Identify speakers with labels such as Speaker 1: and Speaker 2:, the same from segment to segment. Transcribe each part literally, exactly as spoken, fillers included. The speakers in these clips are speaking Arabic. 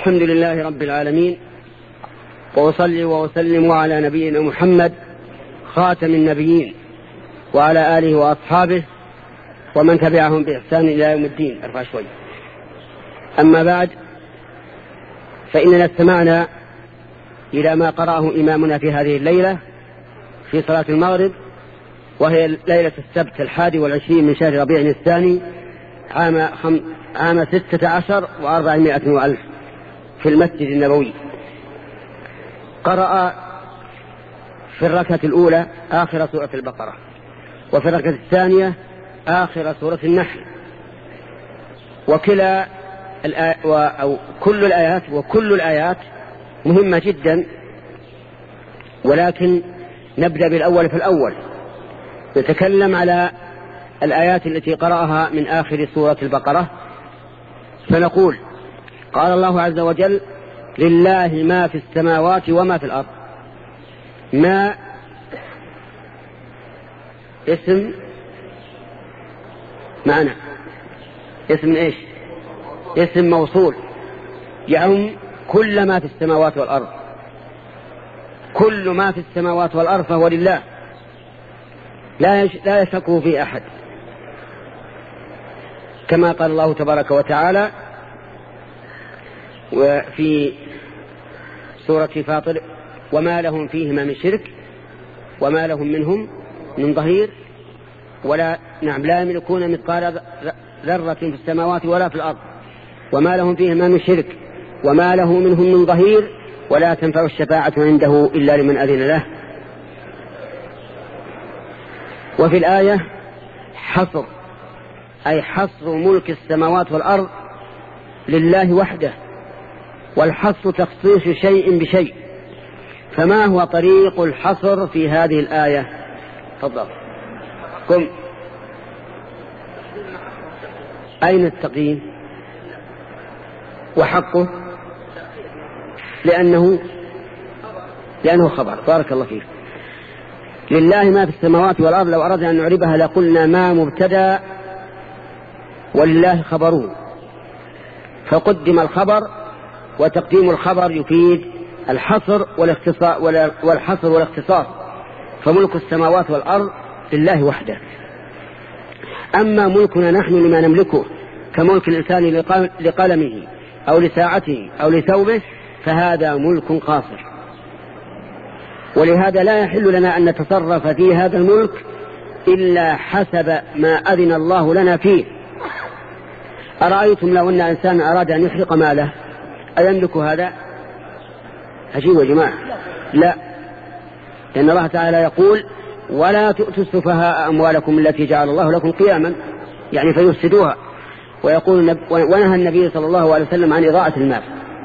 Speaker 1: الحمد لله رب العالمين، وأصلي وأسلم على نبينا محمد خاتم النبيين وعلى آله وأصحابه ومن تبعهم بإحسان إلى يوم الدين. ارفع شوي. أما بعد، فإننا استمعنا إلى ما قرأه إمامنا في هذه الليلة في صلاة المغرب، وهي ليلة السبت الحادي والعشرين من شهر ربيع الثاني عام, خم... عام ستة عشر وأربعمائة وألف في المسجد النبوي. قرأ في الركعة الأولى آخر سورة البقرة، وفي الركعة الثانية آخر سورة النحل، وكلا الآ... و... أو كل الآيات وكل الآيات مهمة جدا، ولكن نبدأ بالأول في الأول. نتكلم على الآيات التي قرأها من آخر سورة البقرة، فنقول: قال الله عز وجل: لله ما في السماوات وما في الأرض. ما اسم معنى اسم إيش؟ اسم موصول يعم كل ما في السماوات والأرض. كل ما في السماوات والأرض فهو لله، لا لا يشركه في أحد، كما قال الله تبارك وتعالى وفي سورة فاطر: وما لهم فيهما من شرك وما لهم منهم من ظهير ولا نعم لا يملكون مثقال ذرة في السماوات ولا في الأرض وما لهم فيهما من شرك وما له منهم من ظهير ولا تنفع الشفاعة عنده إلا لمن أذن له. وفي الآية حصر، أي حصر ملك السماوات والأرض لله وحده، والحصر تخصيص شيء بشيء. فما هو طريق الحصر في هذه الآية؟ تفضل قم. أين التقييم وحقه؟ لأنه لأنه خبر. بارك الله فيك. لله ما في السماوات والأرض، لو أردنا أن نعربها لقلنا ما مبتدأ ولله خبره، فقدم الخبر، وتقديم الخبر يفيد الحصر والاختصاص والحصر والاختصاص، فملك السماوات والأرض لله وحده. أما ملكنا نحن لما نملكه كملك الإنسان لقلمه أو لساعته أو لثوبه، فهذا ملك قاصر، ولهذا لا يحل لنا أن نتصرف في هذا الملك إلا حسب ما أذن الله لنا فيه. أرأيتم لو أن إنسان أراد أن يحرق ماله أيملك هذا؟ عجيب يا جماعة. لا، لأن الله تعالى يقول: ولا تؤتوا السفهاء أموالكم التي جعل الله لكم قياما، يعني فيفسدوها. ويقول ونهى النبي صلى الله عليه وسلم عن إضاعة المال.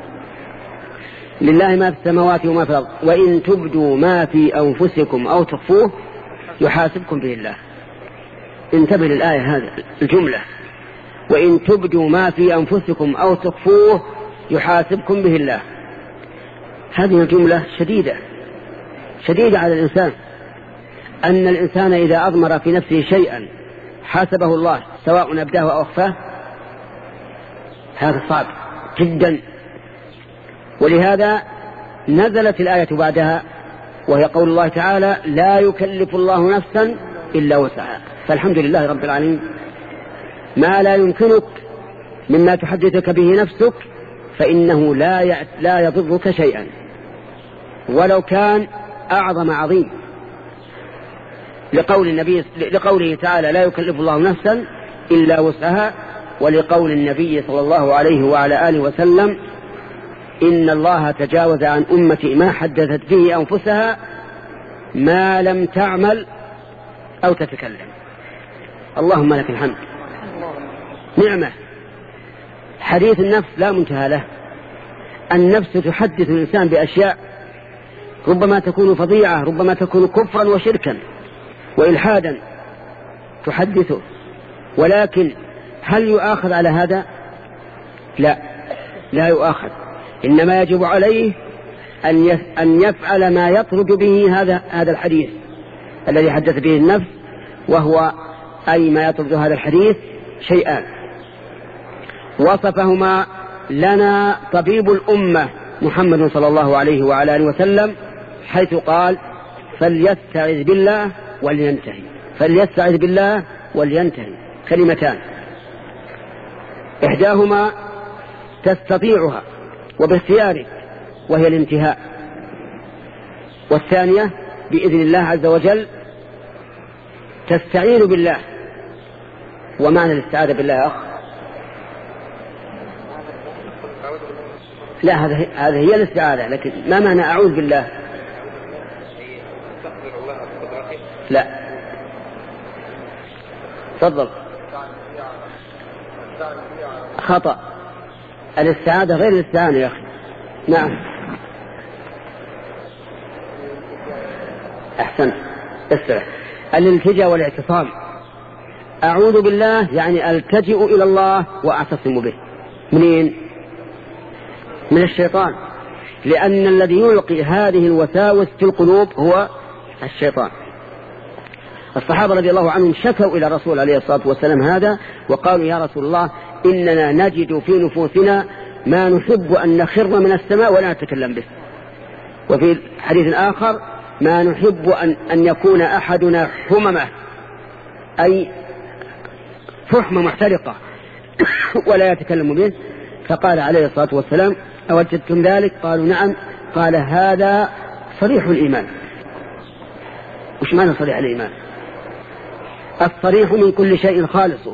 Speaker 1: لله ما في السماوات وما في الأرض، وإن تبدوا ما في أنفسكم أو تخفوه يحاسبكم به الله. انتبه للآية هذا الجملة: وإن تبدوا ما في أنفسكم أو تخفوه يحاسبكم به الله. هذه الجملة شديدة شديدة على الإنسان، أن الإنسان إذا أضمر في نفسه شيئا حاسبه الله سواء أبداه أو أخفاه، هذا صعب جدا. ولهذا نزلت الآية بعدها، وهي قول الله تعالى: لا يكلف الله نفسا إلا وسعها. فالحمد لله رب العالمين، ما لا يمكنك مما تحدثك به نفسك فإنه لا لا يضرك شيئا ولو كان أعظم عظيم، لقول النبي لقوله تعالى: لا يكلف الله نفسا إلا وسعها، ولقول النبي صلى الله عليه وعلى آله وسلم: إن الله تجاوز عن أمتي ما حدثت به أنفسها ما لم تعمل أو تتكلم. اللهم لك الحمد. نعمة. حديث النفس لا منتهى له. النفس تحدث الإنسان بأشياء ربما تكون فظيعة، ربما تكون كفرا وشركا وإلحادا تحدثه، ولكن هل يؤاخذ على هذا؟ لا، لا يؤاخذ. إنما يجب عليه أن يفعل ما يطرد به هذا هذا الحديث الذي حدث به النفس، وهو أي ما يطرد هذا الحديث شيئان وصفهما لنا طبيب الأمة محمد صلى الله عليه وعلى آله وسلم، حيث قال فليستعذ بالله ولينتهي. فليستعذ بالله ولينتهي كلمتان، إحداهما تستطيعها وباختيارك وهي الانتهاء، والثانية بإذن الله عز وجل تستعين بالله. ومعنى الاستعاذة بالله يا أخ؟ لا، هذه هي الاستعاذة، لكن ما معنى أعوذ بالله؟ لا، تفضل. خطأ، الاستعاذة غير الاستعانة يا أخي. نعم أحسن، اسرع. الالتجاء والاعتصام. أعوذ بالله يعني ألتجئ إلى الله وأعتصم به. منين؟ من الشيطان، لأن الذي يلقي هذه الوساوس في القلوب هو الشيطان. الصحابة رضي الله عنهم شكوا إلى الرسول عليه الصلاة والسلام هذا، وقالوا يا رسول الله إننا نجد في نفوسنا ما نحب أن نخر من السماء ولا نتكلم به. وفي حديث آخر ما نحب أن, أن يكون أحدنا حممة، أي فحمة محترقة ولا يتكلم به. فقال عليه الصلاة والسلام أوجدتم ذلك؟ قالوا نعم. قال هذا صريح الإيمان. وش معنى صريح الإيمان؟ الصريح من كل شيء خالصه،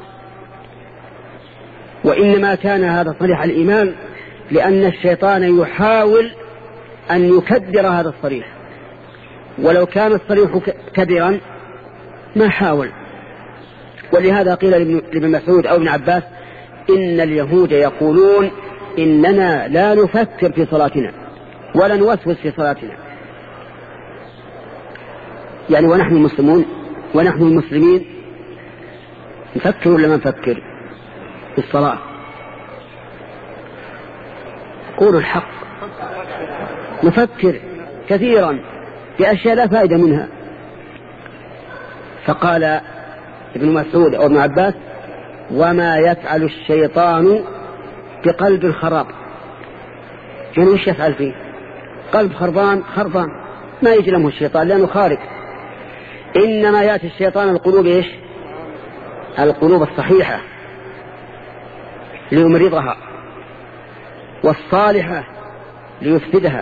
Speaker 1: وإنما كان هذا صريح الإيمان لأن الشيطان يحاول أن يكدر هذا الصريح، ولو كان الصريح كبيرا ما حاول. ولهذا قيل لابن مسعود أو ابن عباس إن اليهود يقولون إننا لا نفكر في صلاتنا ولا نوسوس في صلاتنا، يعني ونحن مسلمون ونحن المسلمين نفكر ولا ما نفكر في الصلاة؟ قولوا الحق، نفكر كثيرا بأشياء لا فائدة منها. فقال ابن مسعود أو ابن عباس وما يفعل الشيطان بقلب الخراب، يعني وش يفعل فيه؟ قلب خربان خربان ما يجلمه الشيطان لأنه خارج. إنما يأتي الشيطان القلوب إيش؟ القلوب الصحيحة ليمرضها، والصالحة ليفسدها.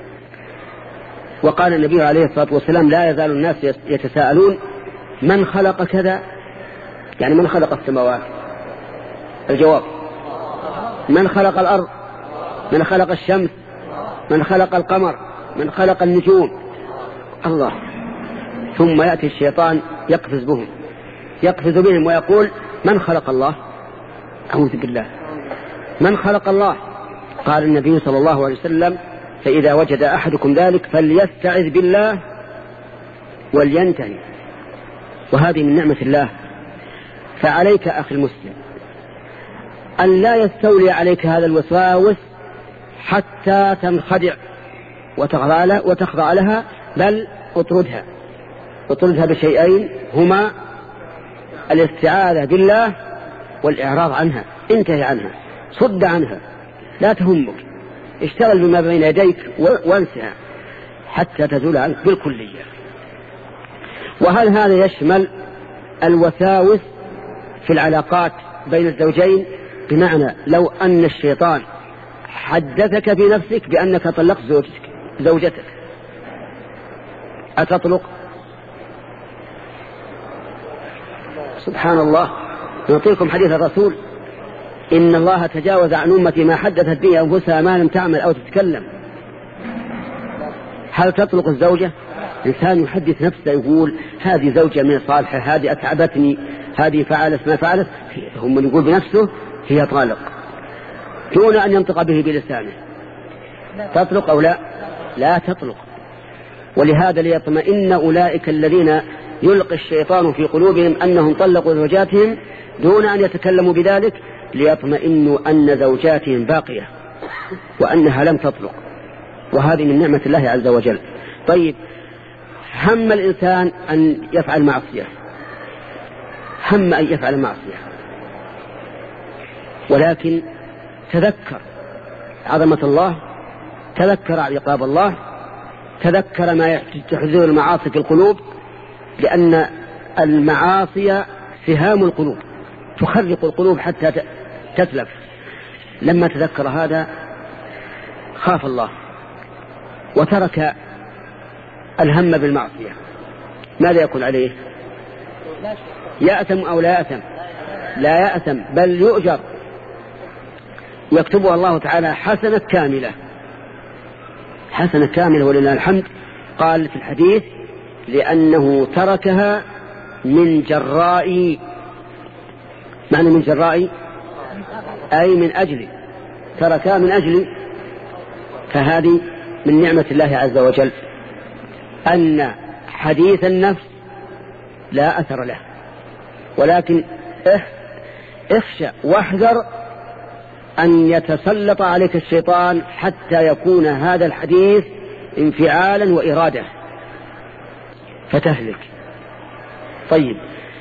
Speaker 1: وقال النبي عليه الصلاة والسلام لا يزال الناس يتساءلون من خلق كذا، يعني من خلق السماوات؟ الجواب من خلق الأرض، من خلق الشمس، من خلق القمر، من خلق النجوم؟ الله. ثم يأتي الشيطان يقفز بهم يقفز بهم ويقول من خلق الله؟ أعوذ بالله، من خلق الله؟ قال النبي صلى الله عليه وسلم فإذا وجد أحدكم ذلك فليستعذ بالله ولينتهي. وهذه من نعمة الله. فعليك أخي المسلم أن لا يستولي عليك هذا الوسواس حتى تنخدع وتخضع لها، بل اطردها اطردها بشيئين هما الاستعاذة بالله والإعراض عنها. انتهي عنها، صد عنها، لا تهمك، اشتغل بما بين يديك وانسها حتى تزول عنك بالكلية. وهل هذا يشمل الوساوس في العلاقات بين الزوجين؟ بمعنى لو أن الشيطان حدثك بنفسك بأنك طلقت زوجتك زوجتك أتطلق؟ سبحان الله. نعطيكم حديث الرسول إن الله تجاوز عن أمتي ما حدثت به أنفسها ما لم تعمل أو تتكلم. هل تطلق الزوجة؟ إنسان يحدث نفسه يقول هذه زوجة من صالحة، هذه أتعبتني، هذه فعلت ما فعلت، هم من يقول بنفسه هي طالق دون أن ينطق به بلسانه. تطلق أو لا؟ لا تطلق. ولهذا ليطمئن أولئك الذين يلقي الشيطان في قلوبهم أنهم طلقوا زوجاتهم دون أن يتكلموا بذلك، ليطمئنوا أن زوجاتهم باقية وأنها لم تطلق. وهذه من نعمة الله عز وجل. طيب، هم الإنسان أن يفعل معصية، هم أن يفعل معصية، ولكن تذكر عظمة الله، تذكر عقاب الله، تذكر ما تحذر المعاصي في القلوب، لأن المعاصي سهام القلوب تخرق القلوب حتى تتلف. لما تذكر هذا خاف الله وترك الهم بالمعصية. ماذا يكون عليه؟ يأثم أو لا يأثم؟ لا يأثم، بل يؤجر، يكتبها الله تعالى حسنة كاملة، حسنة كاملة ولله الحمد. قال في الحديث: لأنه تركها من جراء، معنى من جراء أي من أجل، تركها من أجل. فهذه من نعمة الله عز وجل أن حديث النفس لا أثر له، ولكن اخشى واحذر أن يتسلط عليك الشيطان حتى يكون هذا الحديث انفعالا وإرادة فتهلك. طيب،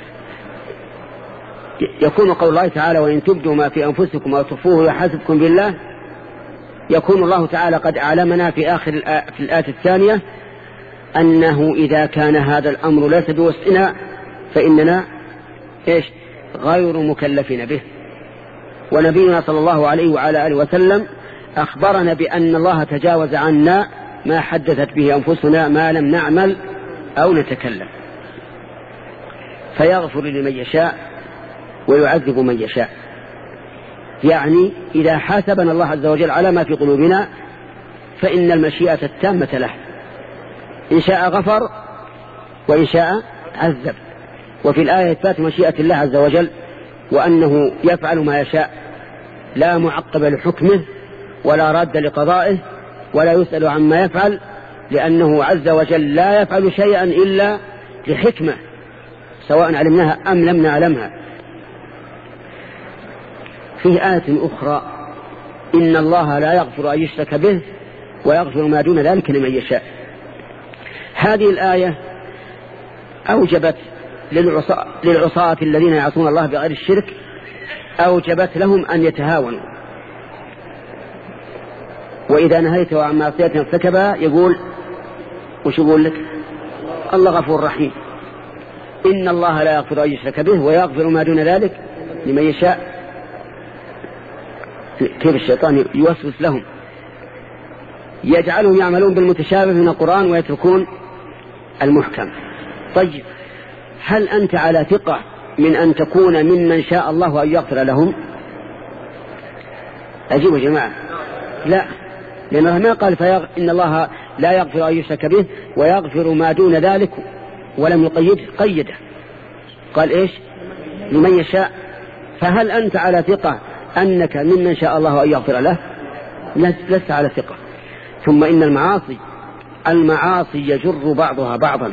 Speaker 1: يكون قول الله تعالى: وإن تبدوا ما في أنفسكم أو تخفوه يحاسبكم بالله. يكون الله تعالى قد أعلمنا في آخر في الآية الثانية أنه إذا كان هذا الأمر ليس بوسعنا فإننا إيش؟ غير مكلفين به. ونبينا صلى الله عليه وعلى آله وسلم أخبرنا بأن الله تجاوز عنا ما حدثت به أنفسنا ما لم نعمل أو نتكلم، فيغفر لمن يشاء ويعذب من يشاء. يعني إذا حاسبنا الله عز وجل على ما في قلوبنا فإن المشيئة التامة له، إن شاء غفر وإن شاء عذب. وفي الآية إثبات مشيئة الله عز وجل وأنه يفعل ما يشاء، لا معقب لحكمه ولا راد لقضائه ولا يسأل عما يفعل، لأنه عز وجل لا يفعل شيئا إلا لحكمة سواء علمناها أم لم نعلمها. في آية أخرى: إن الله لا يغفر أن يشرك به ويغفر ما دون ذلك لمن يشاء. هذه الآية أوجبت للعصاة, للعصاة الذين يعصون الله بغير الشرك، أوجبت لهم أن يتهاونوا. وإذا نهيته عن معصية ارتكبها يقول وش يقول لك؟ الله غفور رحيم. إن الله لا يغفر أن يشرك به ويغفر ما دون ذلك لمن يشاء. كيف الشيطان يوسوس لهم، يجعلهم يعملون بالمتشابه من القرآن ويتركون المحكم. طيب، هل أنت على ثقة من أن تكون ممن شاء الله أن يغفر لهم؟ أجيبوا يا جماعة، لا، لأنه ما قال فيغ... إن الله لا يغفر أن يشرك به ويغفر ما دون ذلك، ولم يقيد قيده، قال إيش؟ لمن يشاء. فهل أنت على ثقة أنك ممن شاء الله أن يغفر له؟ لست على ثقة. ثم إن المعاصي المعاصي يجر بعضها بعضا،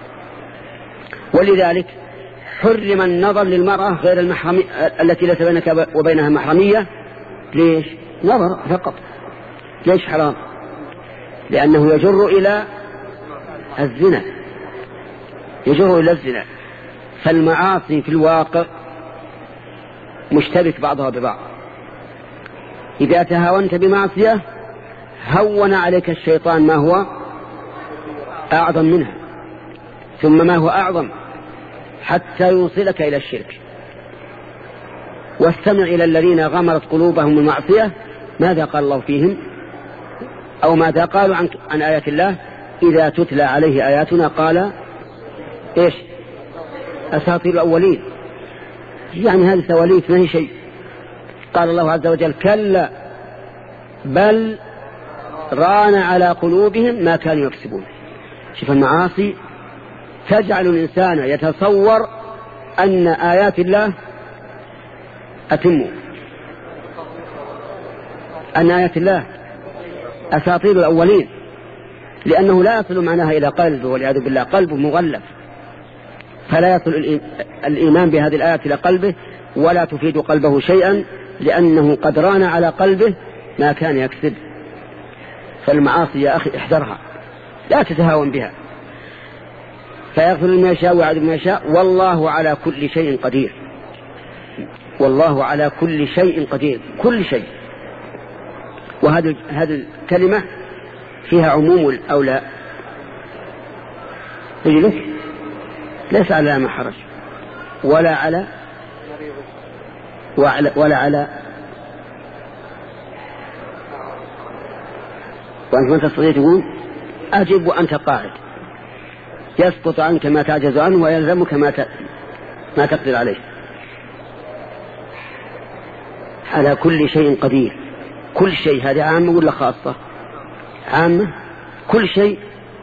Speaker 1: ولذلك حرم النظر للمرأة غير المحرمية التي ليس بينك وبينها محرمية. ليش؟ نظر فقط. ليش حرام؟ لأنه يجر إلى الزنا، يجر إلى الزنا. فالمعاصي في الواقع مشترك بعضها ببعض. إذا تهاونت بمعصية هون عليك الشيطان ما هو أعظم منها، ثم ما هو أعظم، حتى يوصلك إلى الشرك. واستمع إلى الذين غمرت قلوبهم المعصية ماذا قال الله فيهم، أو ماذا قالوا عن, عن آيات الله: إذا تتلى عليه آياتنا قال إيش؟ أساطير الأولين. يعني هذه سواليف ما هي شيء. قال الله عز وجل: كلا بل ران على قلوبهم ما كانوا يكسبون. شوف، المعاصي تجعل الإنسان يتصور أن آيات الله أتم، أن آيات الله أساطير الأولين، لأنه لا يصل معناها إلى قلبه والعياذ بالله، قلبه مغلف، فلا يصل الإيمان بهذه الآيات إلى قلبه ولا تفيد قلبه شيئا، لأنه قد ران على قلبه ما كان يكسب. فالمعاصي يا أخي احذرها، لا تتهاون بها. فيغفر لمن يشاء ويعذب من يشاء، والله على كل شيء قدير. والله على كل شيء قدير، كل شيء. وهذه هذه الكلمة فيها عموم أو لا؟ يجلك ليس على ما حرج ولا على ولا على وأنت ما تستطيع تقول أجب وأنت قاعد، يسقط عنك ما تعجز عنه ويلزمك ما ما تقدر عليه. على كل شيء قدير. كل شيء هذه عامة ولا خاصة؟ عامة. كل شيء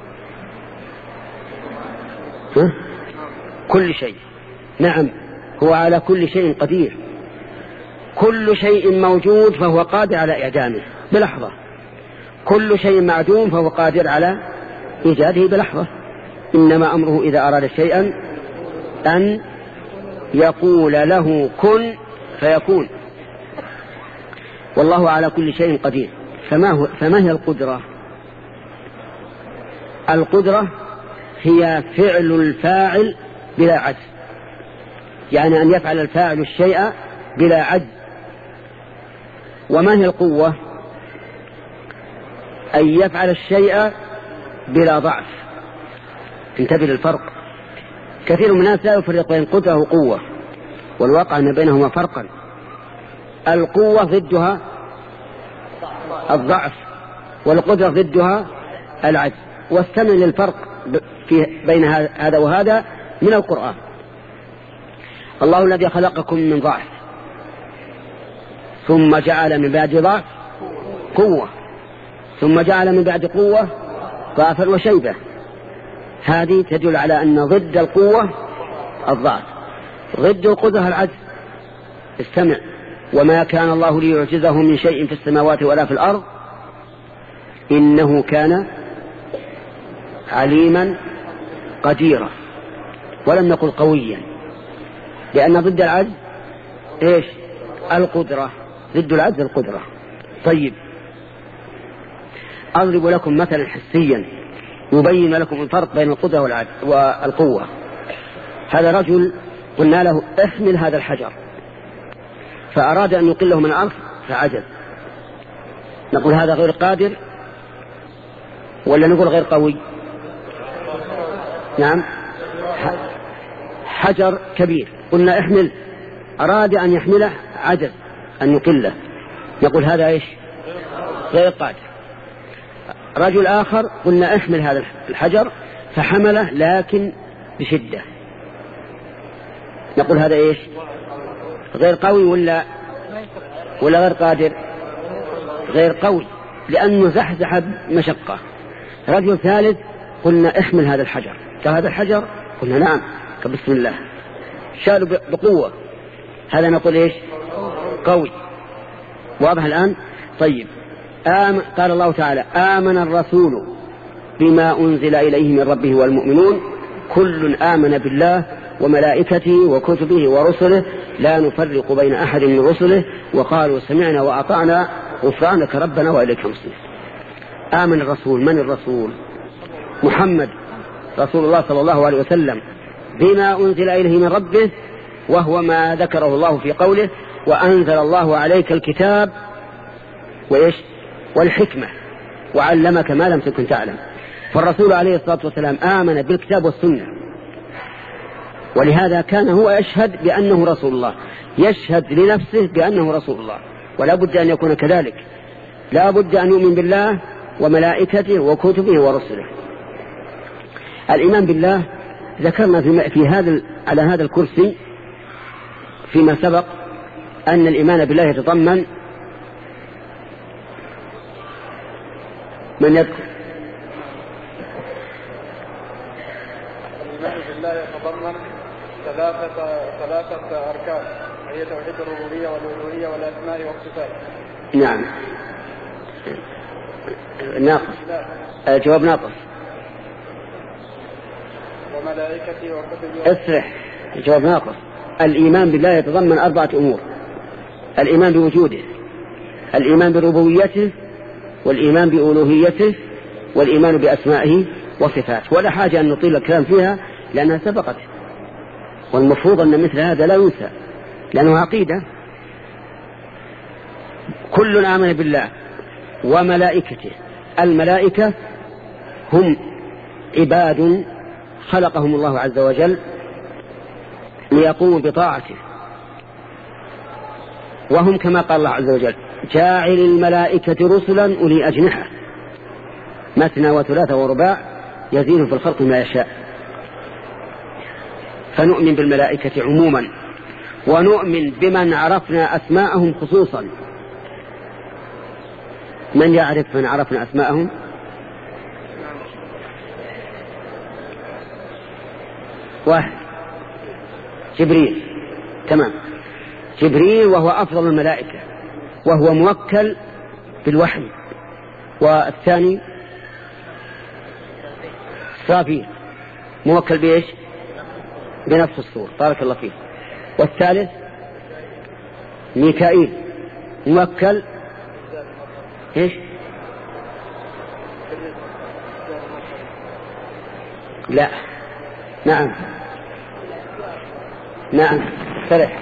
Speaker 1: ها؟ كل شيء نعم، هو على كل شيء قدير. كل شيء موجود فهو قادر على إعدامه بلحظة، كل شيء معدوم فهو قادر على إيجاده بلحظة. إنما أمره إذا أراد شيئا أن يقول له كن فيكون. والله على كل شيء قدير. فما, هو فما هي القدرة؟ القدرة هي فعل الفاعل بلا عجز، يعني أن يفعل الفاعل الشيء بلا عجز. وما هي القوة؟ أن يفعل الشيء بلا ضعف. انتبه للفرق. كثير من الناس لا يفرق بين قدرة وقوة، والواقع أن بينهما فرقا. القوة ضدها الضعف، والقدرة ضدها العجز. واستمع للفرق في بين هذا وهذا من القرآن. الله الذي خلقكم من ضعف ثم جعل من بعد ضعف قوة ثم جعل من بعد قوة ضعفا وشيبة. هذه تدل على أن ضد القوة الضعف، ضد القدرة العجز. استمع: وما كان الله ليعجزه من شيء في السماوات ولا في الأرض إنه كان عليما قديرا. ولم نقل قويا، لأن ضد العجز إيش؟ القدرة. ضد العجز القدرة. طيب، أضرب لكم مثلا حسيا يبين لكم الفرق بين القدرة والعجز والقوة. هذا رجل قلنا له احمل هذا الحجر، فأراد أن يقله من الأرض فعجز. نقول هذا غير قادر ولا نقول غير قوي؟ نعم، حجر كبير قلنا احمل، أراد أن يحمله عجز أن يقله، نقول هذا إيش؟ غير قادر. رجل آخر قلنا احمل هذا الحجر فحمله لكن بشدة، نقول هذا إيش؟ غير قوي ولا ولا غير قادر؟ غير قوي، لأنه زحزح مشقة. رجل ثالث قلنا احمل هذا الحجر، هذا الحجر قلنا نعم بسم الله، شالوا بقوة، هذا نقول إيش؟ قوي. واضح الآن؟ طيب، آمن قال الله تعالى: آمن الرسول بما أنزل إليه من ربه والمؤمنون كل آمن بالله وملائكته وكتبه ورسله لا نفرق بين أحد من رسله وقالوا سمعنا وأطعنا غفرانك ربنا وإليك المصير. آمن الرسول. من الرسول؟ محمد رسول الله صلى الله عليه وسلم بما أنزل إليه من ربه، وهو ما ذكره الله في قوله: وأنزل الله عليك الكتاب وإيش؟ والحكمة وعلمك ما لم تكن تعلم. فالرسول عليه الصلاة والسلام آمن بالكتاب والسنة، ولهذا كان هو يشهد بأنه رسول الله، يشهد لنفسه بأنه رسول الله، ولا بد أن يكون كذلك. لا بد أن يؤمن بالله وملائكته وكتبه ورسله. الإيمان بالله ذكرنا في, في هذا على هذا الكرسي فيما سبق أن الإيمان بالله يتضمن من يذكر
Speaker 2: الإيمان بالله يتضمن ثلاثة ثلاثة أركان، هي توحيد الربوبية والألوهية والأسماء والصفات.
Speaker 1: نعم، ناقص. الجواب ناقص.
Speaker 2: وملائكته وكتبه.
Speaker 1: اسرح. الجواب ناقص. الإيمان بالله يتضمن أربعة أمور: الإيمان بوجوده، الإيمان بربوبيته، والإيمان بألوهيته، والإيمان بأسمائه وصفاته. ولا حاجة أن نطيل الكلام فيها لأنها سبقت، والمفروض أن مثل هذا لا ينسى لأنه عقيدة. كل آمن بالله وملائكته. الملائكة هم عباد خلقهم الله عز وجل ليقوموا بطاعته، وهم كما قال الله عز وجل جاعل الملائكة رسلا أولي أجنحة مثنى وثلاثة ورباع يزيد في الخلق ما يشاء. فنؤمن بالملائكة عموما، ونؤمن بمن عرفنا أسماءهم خصوصا. من يعرف من عرفنا أسماءهم؟ واحد، جبريل. تمام، جبريل وهو أفضل الملائكة وهو موكل بالوحي. والثاني إسرافيل موكل بإيش؟ بنفس الصور. بارك الله فيه. والثالث ميكائيل موكل إيش؟ لا، نعم نعم فرح.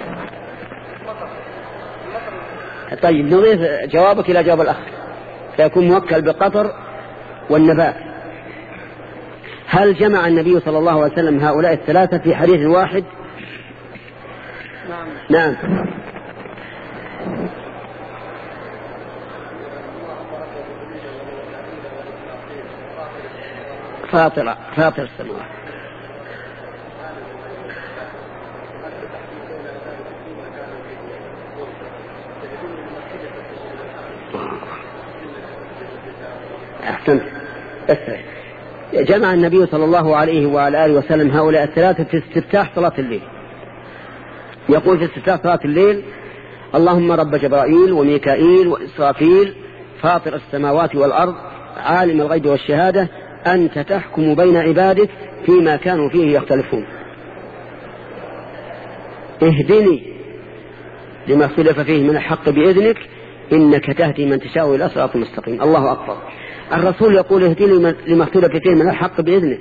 Speaker 1: طيب نضيف جوابك إلى جواب الأخ، فيكون موكل بالقطر والنبات. هل جمع النبي صلى الله عليه وسلم هؤلاء الثلاثة في حديث واحد؟
Speaker 2: نعم.
Speaker 1: نعم. فاطر فاطر السماوات. أحسنت. جمع النبي صلى الله عليه وعلى آله وسلم هؤلاء الثلاثة في استفتاح صلاة الليل. يقول في استفتاح صلاة الليل: اللهم رب جبرائيل وميكائيل وإسرافيل فاطر السماوات والأرض عالم الغيب والشهادة أنت تحكم بين عبادك فيما كانوا فيه يختلفون، اهدني لما اختلف فيه من الحق بإذنك إنك تهدي من تشاء إلى صراط مستقيم. الله أكبر. الرسول يقول اهدني لما اختلف فيه من الحق بإذنك،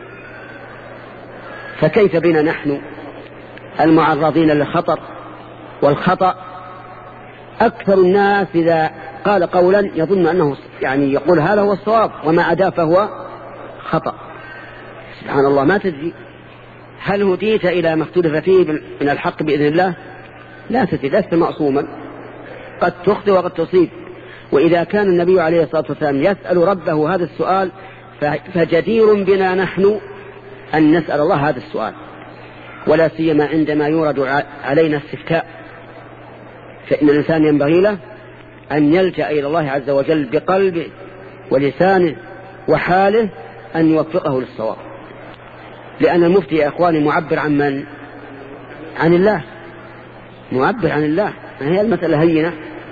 Speaker 1: فكيف بنا نحن المعرضين للخطر والخطأ؟ أكثر الناس إذا قال قولا يظن أنه يعني يقول هذا هو الصواب وما عدا فهو خطأ. سبحان الله، ما تدري هل هديت إلى ما اختلف فيه من الحق بإذن الله؟ لا تدري، لست معصوما، قد تخطئ وقد تصيب. وإذا كان النبي عليه الصلاة والسلام يسأل ربه هذا السؤال فجدير بنا نحن أن نسأل الله هذا السؤال، ولا سيما عندما يورد علينا استفتاء، فإن الإنسان ينبغي له أن يلجأ إلى الله عز وجل بقلبه ولسانه وحاله أن يوفقه للصواب. لأن المفتي يا إخواني معبر عن من؟ عن الله، معبر عن الله. هي المسألة هينة.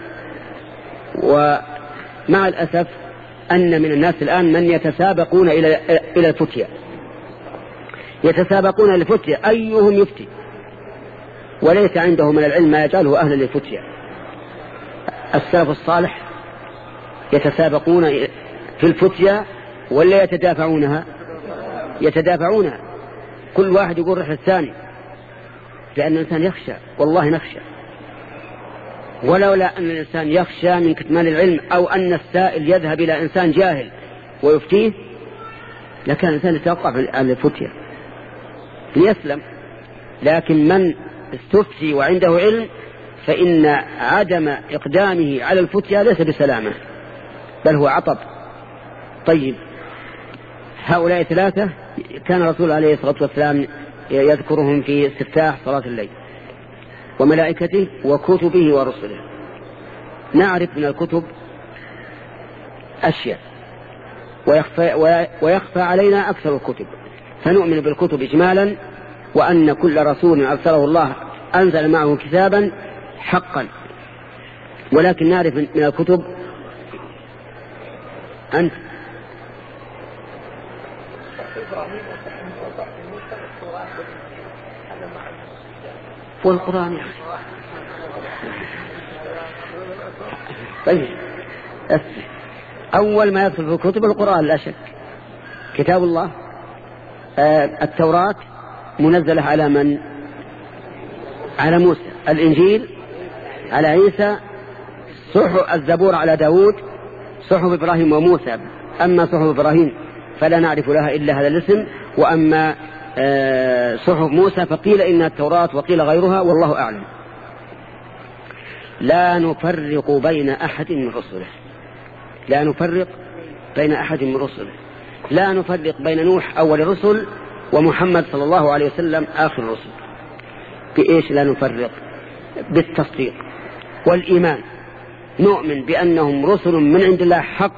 Speaker 1: ومع الأسف أن من الناس الآن من يتسابقون إلى إلى الفتية، يتسابقون للفتية أيهم يفتي، وليس عنده من العلم ما يجعله أهلا للفتية. السلف الصالح يتسابقون في الفتية ولا يتدافعونها؟ يتدافعونها، كل واحد يقول رح الثاني، لأن الإنسان يخشى، والله نخشى. ولولا أن الإنسان يخشى من كتمان العلم أو أن السائل يذهب إلى إنسان جاهل ويفتيه لكان الإنسان يتوقع على الفتية ليسلم. لكن من استفتي وعنده علم فإن عدم إقدامه على الفتية ليس بسلامة، بل هو عطب. طيب، هؤلاء ثلاثة كان الرسول عليه الصلاة والسلام يذكرهم في استفتاح صلاة الليل: وملائكته وكتبه ورسله. نعرف من الكتب أشياء ويخفى, ويخفى علينا أكثر الكتب، فنؤمن بالكتب إجمالا، وأن كل رسول أرسله الله أنزل معه كتابا حقا. ولكن نعرف من الكتب أنت والقرآن يعني. طيب، أول ما يدخل في الكتب القرآن لا شك، كتاب الله. آه التوراة منزلة على من؟ على موسى. الإنجيل على عيسى. صحف الزبور على داود. صحف إبراهيم وموسى. أما صحف إبراهيم فلا نعرف لها إلا هذا الاسم، وأما صحف موسى فقيل إنها التوراة وقيل غيرها، والله أعلم. لا نفرق بين أحد من رسله، لا نفرق بين أحد من رسله، لا نفرق بين نوح أول الرسل ومحمد صلى الله عليه وسلم آخر الرسل. بإيش لا نفرق؟ بالتصديق والإيمان، نؤمن بأنهم رسل من عند الله حق،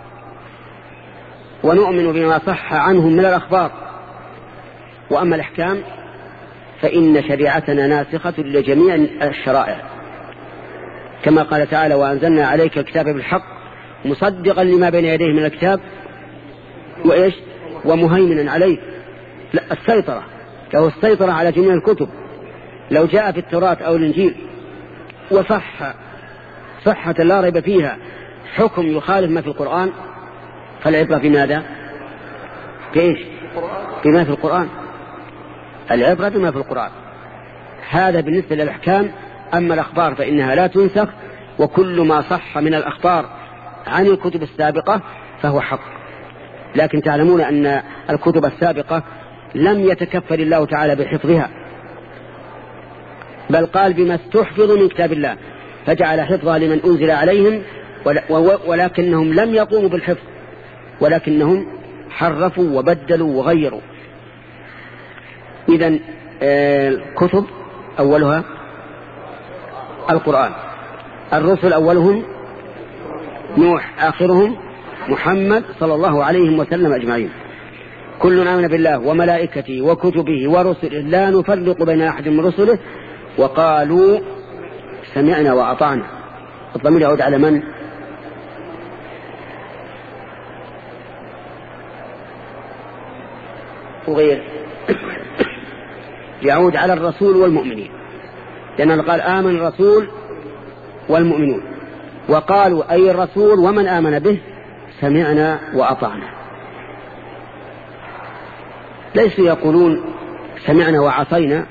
Speaker 1: ونؤمن بما صح عنهم من الأخبار. وأما الأحكام فإن شريعتنا ناسخة لجميع الشرائع، كما قال تعالى: وأنزلنا عليك الكتاب بالحق مصدقا لما بين يديه من الكتاب وإيش ومهيمنا عليه. لا، السيطرة، له السيطرة على جميع الكتب. لو جاء في التوراة أو الإنجيل وصح صحة لا ريب فيها حكم يخالف ما في القرآن، فالعبرة بماذا؟ كيف؟ بما في القرآن، العبرة بما في القرآن. هذا بالنسبة للأحكام. أما الأخبار فإنها لا تنسخ، وكل ما صح من الأخبار عن الكتب السابقة فهو حق. لكن تعلمون أن الكتب السابقة لم يتكفل الله تعالى بحفظها، بل قال بما استحفظوا من كتاب الله، فجعل حفظها لمن أنزل عليهم، ولكنهم لم يقوموا بالحفظ، ولكنهم حرفوا وبدلوا وغيروا. إذن الكتب أولها القرآن، الرسل أولهم نوح، آخرهم محمد صلى الله عليه وسلم أجمعين. كلنا آمن بالله وملائكته وكتبه ورسله لا نفرق بين أحد من رسله، وقالوا سمعنا وأطعنا. الضمير يعود على من؟ وغير يعود على الرسول والمؤمنين، لأنه قال آمن الرسول والمؤمنون، وقالوا أي الرسول ومن آمن به سمعنا وأطعنا. ليسوا يقولون سمعنا وعصينا،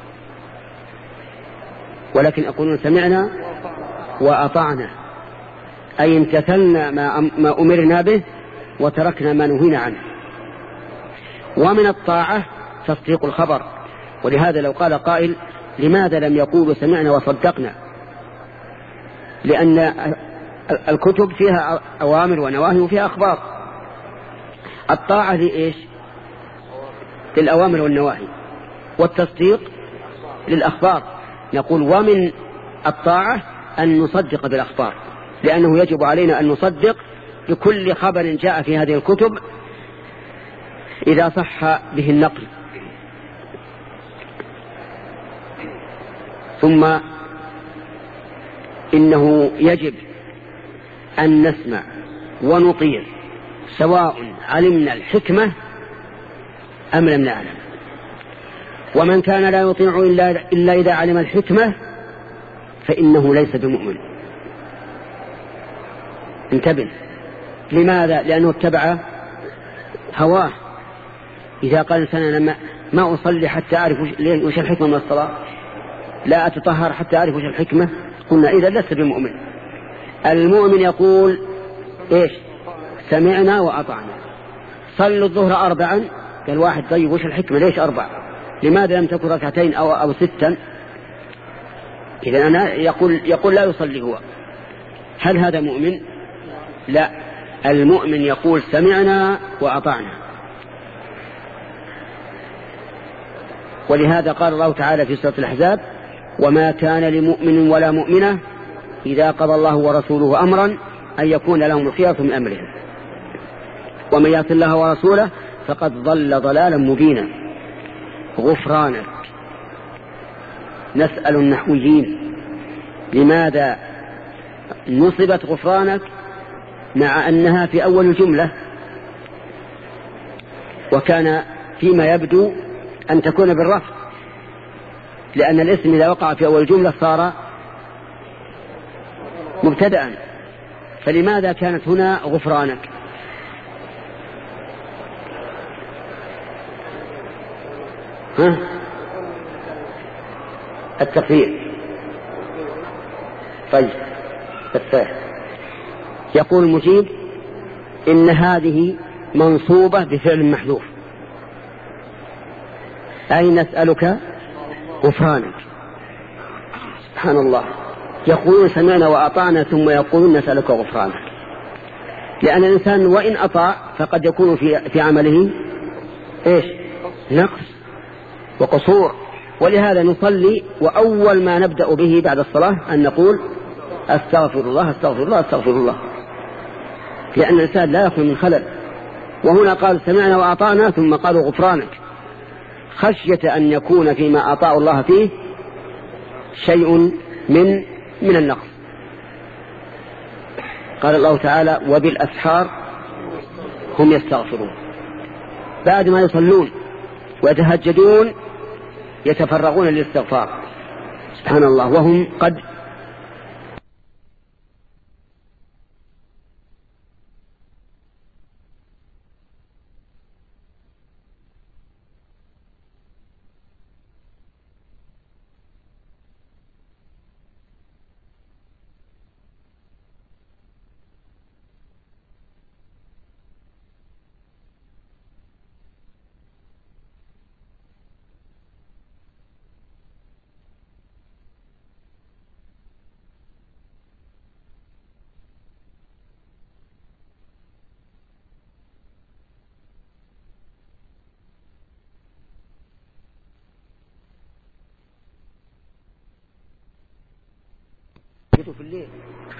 Speaker 1: ولكن يقولون سمعنا وأطعنا، أي امتثلنا ما أمرنا به وتركنا ما نهينا عنه. ومن الطاعة تصديق الخبر. ولهذا لو قال قائل لماذا لم يقولوا سمعنا وصدقنا؟ لأن الكتب فيها أوامر ونواهي وفيها أخبار. الطاعة لإيش؟ للأوامر والنواهي، والتصديق للأخبار. نقول ومن الطاعة أن نصدق بالأخبار، لأنه يجب علينا أن نصدق بكل خبر جاء في هذه الكتب إذا صح به النقل. ثم إنه يجب أن نسمع ونطيع سواء علمنا الحكمة أم لم نعلم. ومن كان لا يطيع إلا, إلا إذا علم الحكمة فإنه ليس بمؤمن. انتبه، لماذا؟ لأنه اتبع هواه. إذا قال إنسان أنا ما أصلي حتى أعرف وش الحكمة من الصلاة، لا أتطهر حتى أعرف وش الحكمة، قلنا إذا لست بمؤمن. المؤمن يقول إيش؟ سمعنا وأطعنا. صلوا الظهر أربعا، قال واحد طيب وش الحكمة ليش أربع؟ لماذا لم تكن ركعتين أو, أو ستا؟ إذا أنا يقول, يقول لا يصلي هو. هل هذا مؤمن؟ لا، المؤمن يقول سمعنا وأطعنا. ولهذا قال الله تعالى في سورة الأحزاب وما كان لمؤمن ولا مؤمنة إذا قضى الله ورسوله أمرا أن يكون لهم الخيرة من أمرهم ومن يعص الله ورسوله فقد ضل ضلالا مبينا. غفرانك. نسأل النحويين لماذا نصبت غفرانك مع أنها في أول الجملة، وكان فيما يبدو أن تكون بالرفع، لأن الاسم إذا وقع في أول الجملة صار مبتدأ، فلماذا كانت هنا غفرانك؟ ها؟ التخفيف. طيب الثالث يقول المجيب إن هذه منصوبة بفعل محذوف، أي نسألك غفرانك. سبحان الله، يقولون سمعنا وأطعنا ثم يقولون نسألك غفرانك، لأن الإنسان وإن أطاع فقد يكون في, في عمله إيش؟ نقص وقصور. ولهذا نصلي وأول ما نبدأ به بعد الصلاة أن نقول أستغفر الله أستغفر الله أستغفر الله، لأن الإنسان لا يخلو من خلل. وهنا قال سمعنا وأطعنا ثم قالوا غفرانك، خشية أن يكون فيما أطاعوا الله فيه شيء من من النقص. قال الله تعالى وبالأسحار هم يستغفرون، بعد ما يصلون ويتهجدون يتفرغون للاستغفار. سبحان الله، وهم قد في الليل.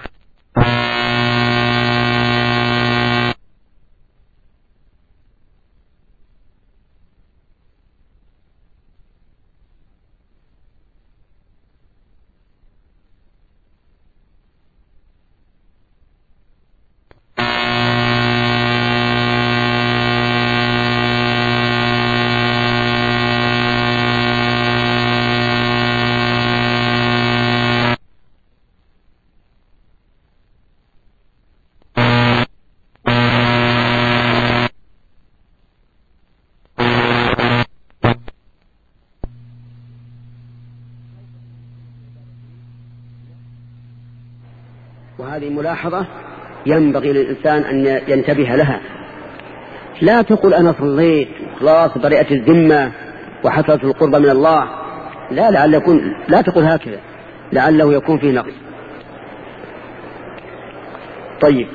Speaker 1: وهذه ملاحظة ينبغي للإنسان أن ينتبه لها. لا تقول أنا صليت خلاص برئت الذمة وحصلت القربة من الله، لا لعل يكون، لا تقول هكذا، لعله يكون فيه نقص. طيب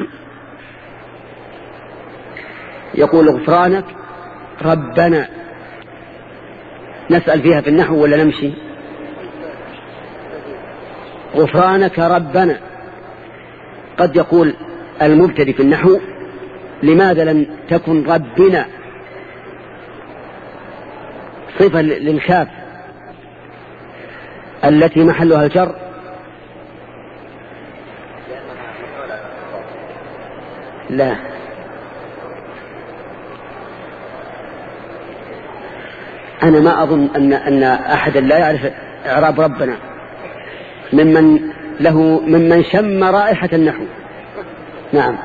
Speaker 1: يقول غفرانك ربنا، نسأل فيها في النحو ولا نمشي؟ غفرانك ربنا. قد يقول المبتدئ في النحو لماذا لم تكن ربنا صفة للكاف التي محلها الجر؟ لا، أنا ما أظن أن أن أحدا لا يعرف إعراب ربنا ممن له ممن شم رائحة النحو. نعم،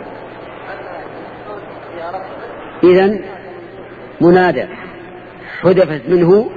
Speaker 1: إذن منادى حذفت منه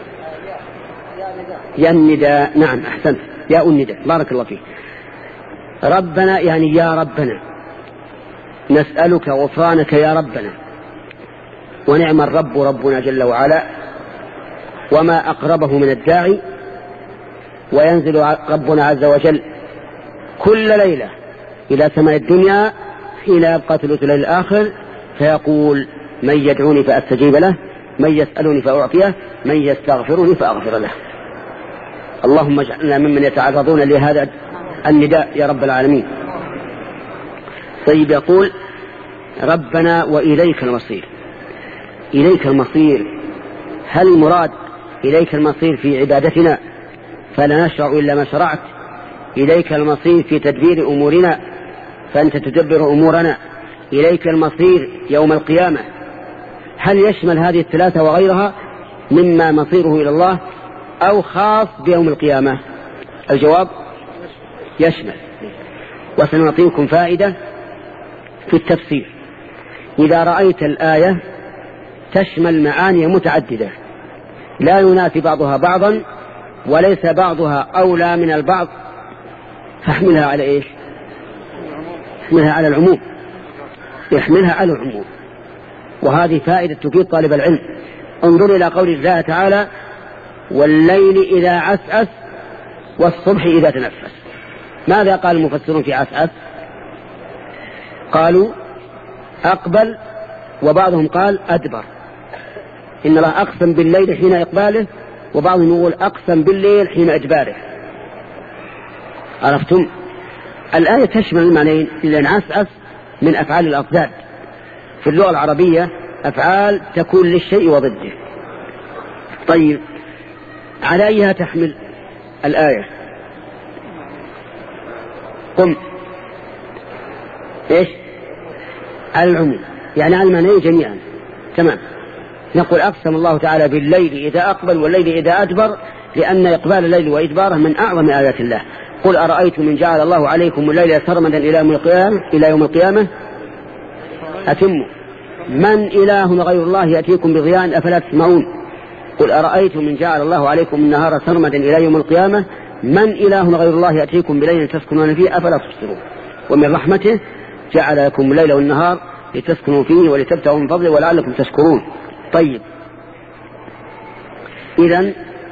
Speaker 1: يا النداء. نعم أحسنت، يا النداء، بارك الله فيك. ربنا يعني يا ربنا، نسألك غفرانك يا ربنا. ونعم الرب ربنا جل وعلا، وما أقربه من الداعي. وينزل ربنا عز وجل كل ليلة إلى سماء الدنيا حين يبقى ثلث الليل الآخر فيقول من يدعوني فأستجيب له، من يسألني فأعطيه، من يستغفرني فأغفر له. اللهم اجعلنا ممن يتعرضون لهذا النداء يا رب العالمين. طيب يقول ربنا وإليك المصير. إليك المصير، هل المراد إليك المصير في عبادتنا فلا نشرع إلا ما شرعت؟ إليك المصير في تدبير أمورنا فأنت تدبر أمورنا؟ إليك المصير يوم القيامة، هل يشمل هذه الثلاثة وغيرها مما مصيره إلى الله أو خاص بيوم القيامة؟ الجواب يشمل. وسنعطيكم فائدة في التفسير. إذا رأيت الآية تشمل معاني متعددة لا ينافي بعضها بعضا وليس بعضها أولى من البعض، فاحملها على إيش؟ يحملها على العموم، يحملها على العموم. وهذه فائدة تفيد طالب العلم. انظر إلى قول الله تعالى: والليل إذا عسعس والصبح إذا تنفس. ماذا قال المفسرون في عسعس؟ قالوا أقبل، وبعضهم قال أدبر. إن الله أقسم بالليل حين إقباله، وبعضهم يقول أقسم بالليل حين إدباره. عرفتم؟ الآية تشمل المعنيين، لأن عسعس من أفعال الأضداد في اللغة العربية، أفعال تكون للشيء وضده. طيب، على أيها تحمل الآية؟ قم إيش؟ على العموم، يعني على المعنيين جميعا. تمام. نقول أقسم الله تعالى بالليل إذا أقبل والليل إذا أدبر، لأن إقبال الليل وإدباره من أعظم آيات الله. قل أرأيتم من جعل الله عليكم الليل سرمدا إلى يوم القيامة إلى يوم القيامة أتموا من إله غير الله يأتيكم بضياء أفلا تسمعون. قل أرأيتم من جعل الله عليكم النهار سرمدا إلى يوم القيامة من إله غير الله يأتيكم بليل تسكنون فيه أفلا تبصرون. ومن رحمته جعل لكم الليل والنهار لتسكنوا فيه ولتبتغوا من فضله ولعلكم تشكرون. طيب، إذن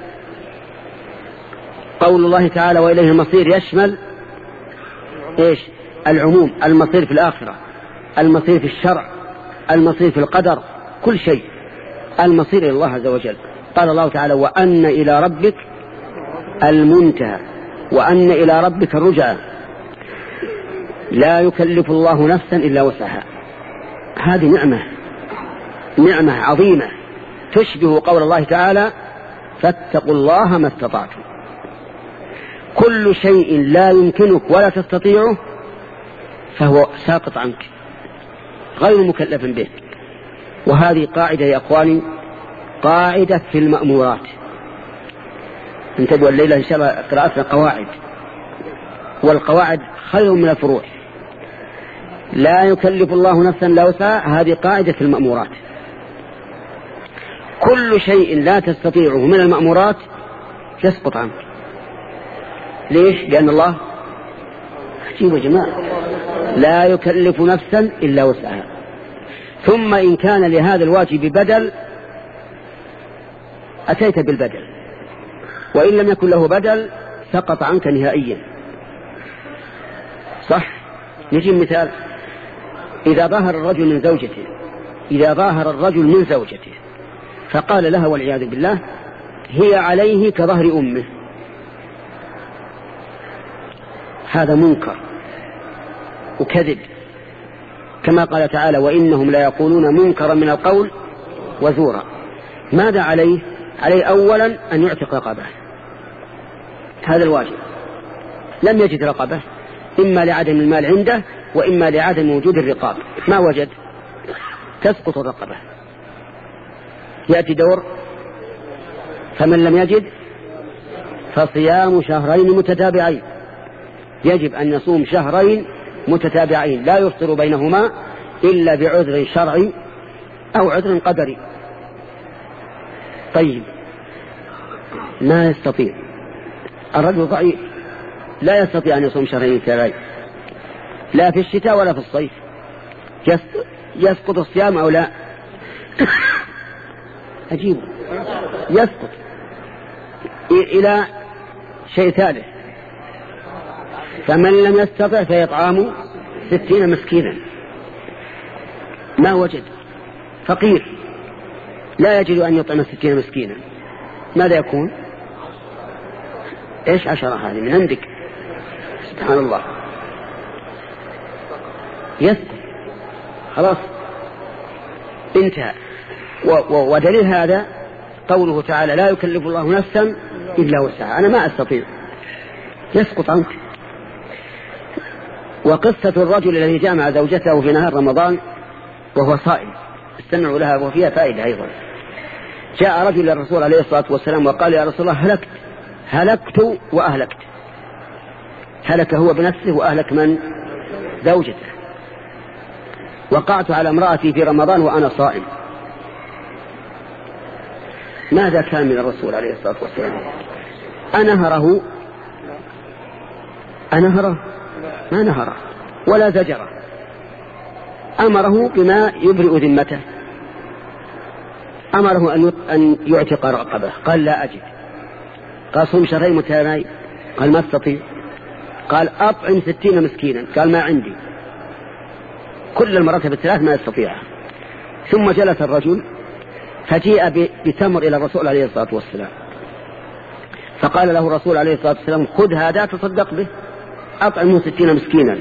Speaker 1: قول الله تعالى وإليه المصير يشمل إيش؟ العموم، المصير في الآخرة، المصير في الشرع، المصير في القدر، كل شيء المصير إلى الله عز وجل. قال الله تعالى: وأن إلى ربك المنتهى وأن إلى ربك الرجعى لا يكلف الله نفسا إلا وسعها. هذه نعمة، نعمة عظيمة تشبه قول الله تعالى: فاتقوا الله ما استطعتم. كل شيء لا يمكنك ولا تستطيعه فهو ساقط عنك، غير مكلف به. وهذه قاعدة يا أخواني، قاعدة في المأمورات. انتبهوا الليلة إن شاء الله قراءتنا قواعد، والقواعد خير من الفروع. لا يكلف الله نفسا إلا وسعها، هذه قاعدة في المأمورات. كل شيء لا تستطيعه من المأمورات يسقط عنك. ليش؟ لأن الله عجيب يا جماعة، لا يكلف نفسا إلا وسعها. ثم إن كان لهذا الواجب بدل أتيت بالبدل، وإن لم يكن له بدل سقط عنك نهائيا. صح؟ نجي مثال: إذا ظهر الرجل من زوجته إذا ظهر الرجل من زوجته فقال لها والعياذ بالله: هي عليه كظهر أمه، هذا منكر وكذب، كما قال تعالى: وإنهم لا يقولون منكرا من القول وزورا. ماذا عليه؟ عليه أولا أن يعتق رقبة، هذا الواجب. لم يجد رقبة، إما لعدم المال عنده وإما لعدم وجود الرقاب، ما وجد، تسقط الرقبة. يأتي دور: فمن لم يجد فصيام شهرين متتابعين. يجب أن يصوم شهرين متتابعين لا يفطر بينهما إلا بعذر شرعي أو عذر قدري. طيب، ما يستطيع الرجل ضعيف، لا يستطيع أن يصوم شهرين متتابعين لا في الشتاء ولا في الصيف، يسقط الصيام أو لا؟ عجيب، يسقط. إلى شيء ثالث: فمن لم يستطع فيطعام ستين مسكينا. ما وجد، فقير لا يجد أن يطعم ستين مسكينا، ماذا يكون؟ إيش عشرة هذه من عندك؟ سبحان الله، يسقط، خلاص انتهى. ودليل هذا قوله تعالى: لا يكلف الله نفسا إلا وسعها. أنا ما أستطيع، يسقط عنك. وقصة الرجل الذي جامع زوجته في نهار رمضان وهو صائم، استمعوا لها وفيها فائدة أيضا. جاء رجل للرسول عليه الصلاة والسلام وقال: يا رسول الله، هلكت هلكت وأهلكت. هلك هو بنفسه وأهلك من؟ زوجته. وقعت على امرأتي في رمضان وأنا صائم. ماذا كان من الرسول عليه الصلاة والسلام؟ أنهره؟ أنهره؟ ما نهره، ولا زجره، أمره بما يبرئ ذمته، أمره أن يعتق رقبة، قال لا أجد. قال صوم شهرين متتابعين، قال ما استطيع. قال أطعم ستين مسكينا، قال ما عندي. كل المراتب الثلاث ما يستطيعها. ثم جلس الرجل فجيء بتمر إلى الرسول عليه الصلاة والسلام، فقال له الرسول عليه الصلاة والسلام خذ هذا تصدق به، أطعمه ستين مسكينا.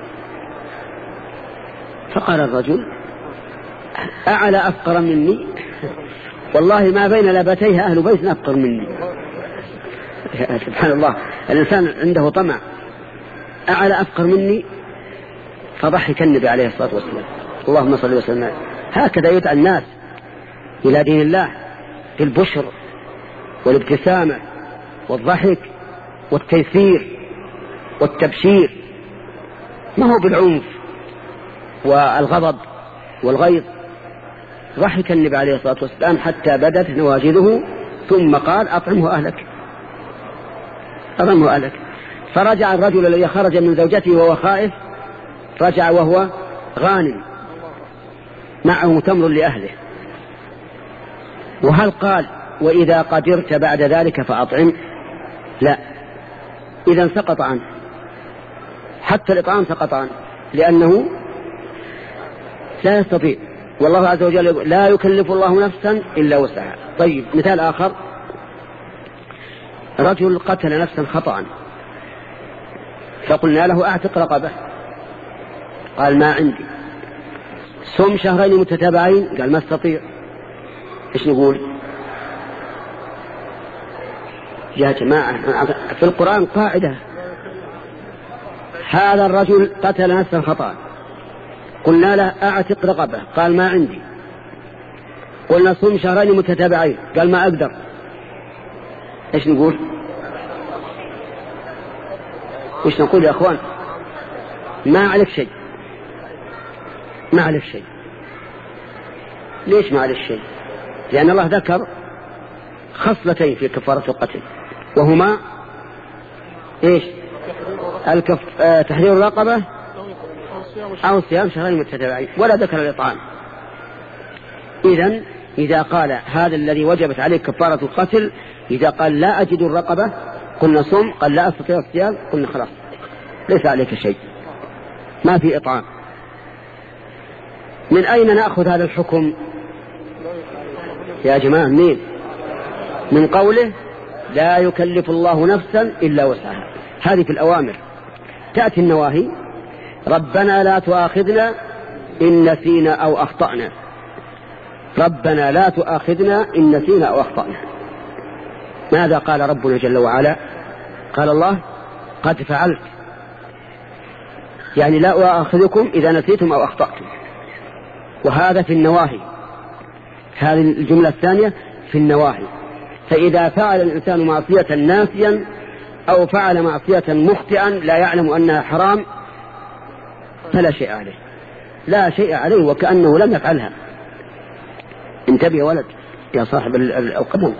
Speaker 1: فقال الرجل أعلى أفقر مني، والله ما بين لبتيها أهل بيت أفقر مني. سبحان الله، الإنسان عنده طمع، أعلى أفقر مني. فضحك النبي عليه الصلاة والسلام. اللهم صل وسلم. هكذا يدعى الناس إلى دين الله، في البشر والابتسامة والضحك والتيسير والتبشير، ما هو بالعنف والغضب والغيظ. ضحك النبي عليه الصلاة والسلام حتى بدت نواجذه، ثم قال أطعمه أهلك، أطعمه أهلك. فرجع الرجل الذي خرج من زوجته وهو خائف، رجع وهو غانم معه تمر لأهله. وهل قال وإذا قدرت بعد ذلك فأطعم؟ لا، إذا سقط عنه، حتى الإطعام سقط عنه، لأنه لا يستطيع، والله عز وجل لا يكلف الله نفسا إلا وسعها. طيب، مثال آخر، رجل قتل نفسا خطأ، فقلنا له أعتق رقبة، قال ما عندي. صم شهرين متتابعين، قال ما استطيع. إيش نقول يا جماعة؟ في القرآن قاعدة، هذا الرجل قتل نفسا خطأ، قلنا له أعتق رقبة، قال ما عندي. قلنا صم شهرين متتابعين، قال ما أقدر. إيش نقول؟ وش نقول يا أخوان؟ ما عليك شيء، ما عليك شيء. ليش ما عليك شيء؟ لأن الله ذكر خصلتين في كفارة القتل، وهما إيش؟ الكف... آه... تحرير الرقبة أو صيام شهرين متتابعين، ولا ذكر الإطعام. إذن إذا قال هذا الذي وجبت عليه كفارة القتل، إذا قال لا أجد الرقبة قلنا صم، قال لا أستطيع الصيام قلنا خلاص ليس عليك شيء، ما في إطعام. من أين نأخذ هذا الحكم يا جماعة؟ مين؟ من قوله لا يكلف الله نفسا إلا وسعها. هذه في الأوامر. تأتي النواهي، ربنا لا تؤاخذنا إن نسينا أو أخطأنا، ربنا لا تؤاخذنا إن نسينا أو أخطأنا. ماذا قال ربنا جل وعلا؟ قال الله قد فعلت، يعني لا أؤاخذكم إذا نسيتم أو أخطأتم. وهذا في النواهي، هذه الجملة الثانية في النواهي. فإذا فعل الإنسان معصية ناسيا أو فعل معصية مخطئا لا يعلم أنها حرام فلا شيء عليه، لا شيء عليه وكأنه لم يفعلها. انتبه يا ولد يا صاحب القدم.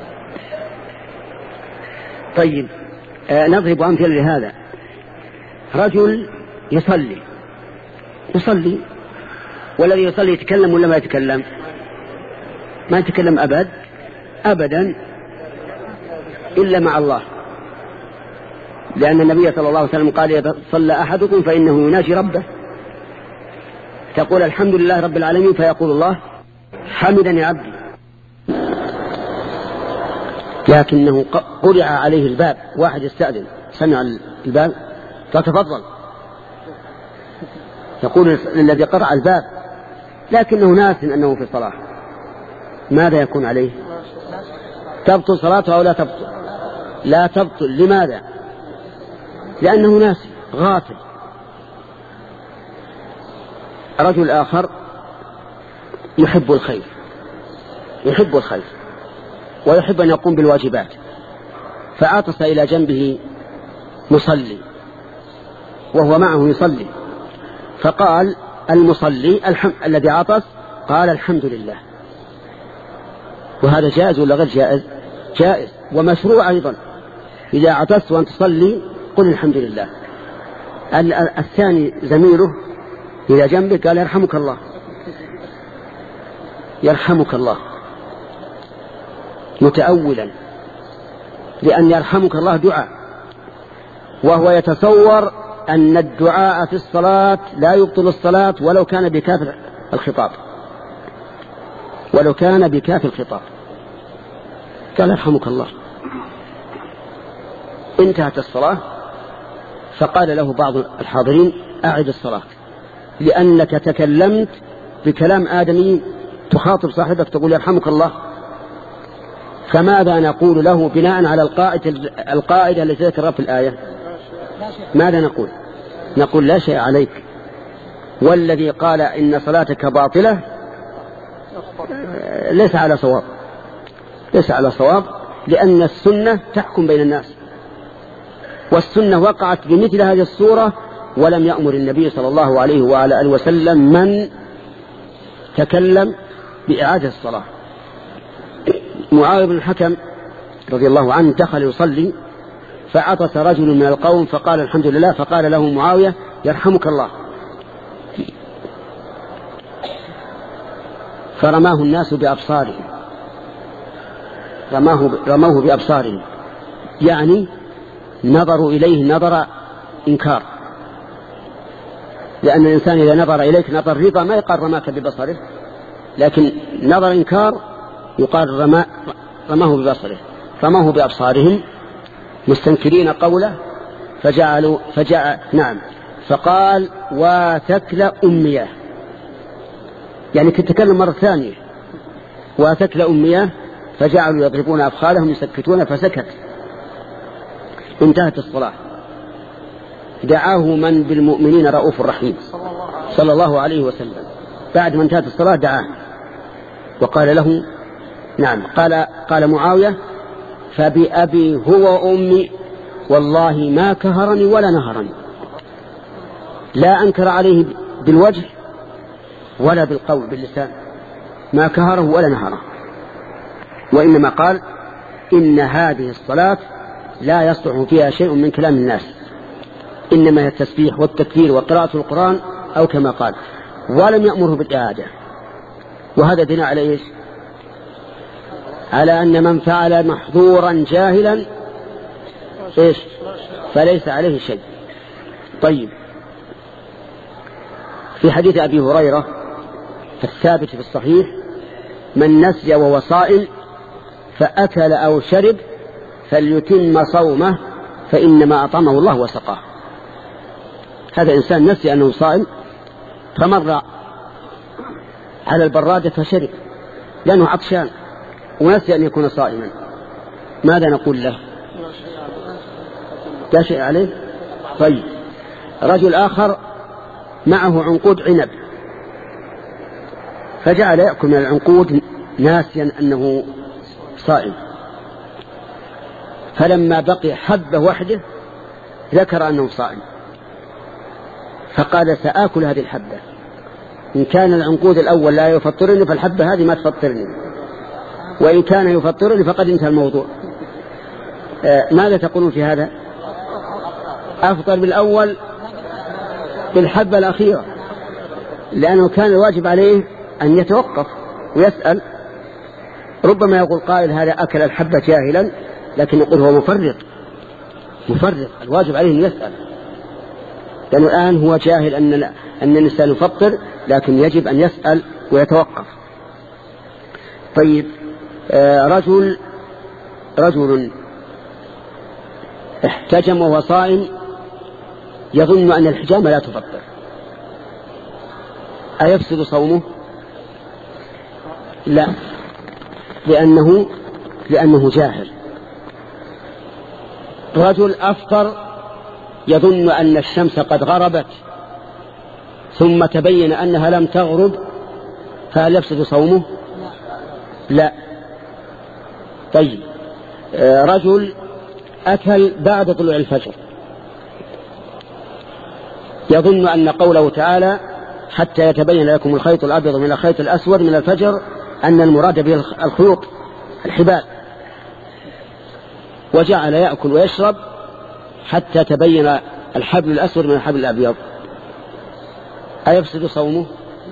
Speaker 1: طيب، آه نضرب أمثلة لهذا. رجل يصلي يصلي والذي يصلي يتكلم ولا ما يتكلم؟ ما يتكلم أبد أبدا إلا مع الله، لأن النبي صلى الله عليه وسلم قال إذا صلى أحدكم فإنه يناجي ربه، تقول الحمد لله رب العالمين فيقول الله حمدني عبدي، لكنه قرع عليه الباب، واحد يستأذن سمع الباب فتفضل، يقول الذي قرع الباب لكنه ناس أنه في صلاة، ماذا يكون عليه؟ تبطل صلاته أو لا تبطل؟ لا تبطل. لماذا؟ لأنه ناس غافل. رجل آخر يحب الخير يحب الخير ويحب أن يقوم بالواجبات، فعطس إلى جنبه مصلي وهو معه يصلي، فقال المصلي الحم... الذي عطس قال الحمد لله. وهذا جائز ولا غير جائز؟ جائز ومشروع أيضا. إذا عطست وأنت تصلي قل الحمد لله. الثاني زميله إلى جنبه قال يرحمك الله يرحمك الله متأولا، لأن يرحمك الله دعاء، وهو يتصور أن الدعاء في الصلاة لا يبطل الصلاة ولو كان بكاف الخطاب ولو كان بكاف الخطاب. قال يرحمك الله. انتهت الصلاة، فقال له بعض الحاضرين أعد الصلاة، لأنك تكلمت بكلام آدمي تخاطب صاحبك تقول يرحمك الله. فماذا نقول له بناء على القاعدة القاعدة التي ذكرها في الآية؟ ماذا نقول؟ نقول لا شيء عليك، والذي قال إن صلاتك باطلة ليس على صواب ليس على صواب لأن السنة تحكم بين الناس، والسنة وقعت بمثل هذه الصورة، ولم يأمر النبي صلى الله عليه وعلى آله وسلم من تكلم بإعادة الصلاة. معاوية بن الحكم رضي الله عنه دخل يصلي فعطس رجل من القوم فقال الحمد لله، فقال له معاوية يرحمك الله، فرماه الناس بأبصارهم رماه رموه بأبصارهم يعني نظروا إليه نظر إنكار، لأن الإنسان إذا نظر إليك نظر رضا ما يقال رماك ببصره، لكن نظر إنكار يقال رما رماه ببصره. رموه بأبصارهم مستنكرين قوله، فجعلوا فجاء نعم فقال وثكل أمياه، يعني كتكلم مرة ثانية وثكل أمياه، فجعلوا يضربون أفخاذهم يسكتون فسكت. انتهت الصلاة. دعاه من بالمؤمنين رؤوف رحيم صلى الله عليه وسلم، بعد ما انتهت الصلاة دعاه وقال له نعم قال قال معاوية فبأبي هو أمي والله ما كهرني ولا نهرني، لا أنكر عليه بالوجه ولا بالقول باللسان، ما كهره ولا نهره، وإنما قال إن هذه الصلاة لا يصلح فيها شيء من كلام الناس، إنما هي التسبيح والتكبير وقراءة القرآن أو كما قال، ولم يأمره بالإعادة. وهذا دين على إيش؟ على أن من فعل محظورا جاهلا إيش؟ فليس عليه شيء. طيب، في حديث أبي هريرة الثابت في الصحيح من نسي وهو صائم فأكل أو شرب فليتم صومه فإنما أطعمه الله وسقاه. هذا إنسان نسي أنه صائم فمر على البرادة فشرب لأنه عطشان ونسي أن يكون صائما، ماذا نقول له؟ لا شيء عليه. طيب، رجل آخر معه عنقود عنب فجعل يأكل من العنقود ناسيا أنه صائم، فلما بقي حبة وحده ذكر أنه صائم فقال سآكل هذه الحبة، إن كان العنقود الأول لا يفطرني فالحبة هذه ما تفطرني، وإن كان يفطرني فقد انتهى الموضوع. آه ماذا تقولون في هذا؟ أفضل بالأول بالحبة الأخيرة، لأنه كان الواجب عليه أن يتوقف ويسأل. ربما يقول قائل هذا أكل الحبة جاهلا، لكن يقول هو مفرط مفرط الواجب عليه أن يسأل، لأنه الآن هو جاهل أن أن الإنسان يفطر، لكن يجب أن يسأل ويتوقف. طيب، آه رجل رجل احتجم وهو صائم يظن أن الحجامة لا تفطر، أيفسد صومه؟ لا، لأنه لأنه جاهل. رجل أفطر يظن أن الشمس قد غربت ثم تبين أنها لم تغرب، فهل يفسد صومه؟ لا. طيب، رجل أكل بعد طلوع الفجر يظن أن قوله تعالى حتى يتبين لكم الخيط الأبيض من الخيط الأسود من الفجر أن المراد به الخيوط الحبال، وجعل يأكل ويشرب حتى تبين الحبل الأسود من الحبل الأبيض أيفسد صومه؟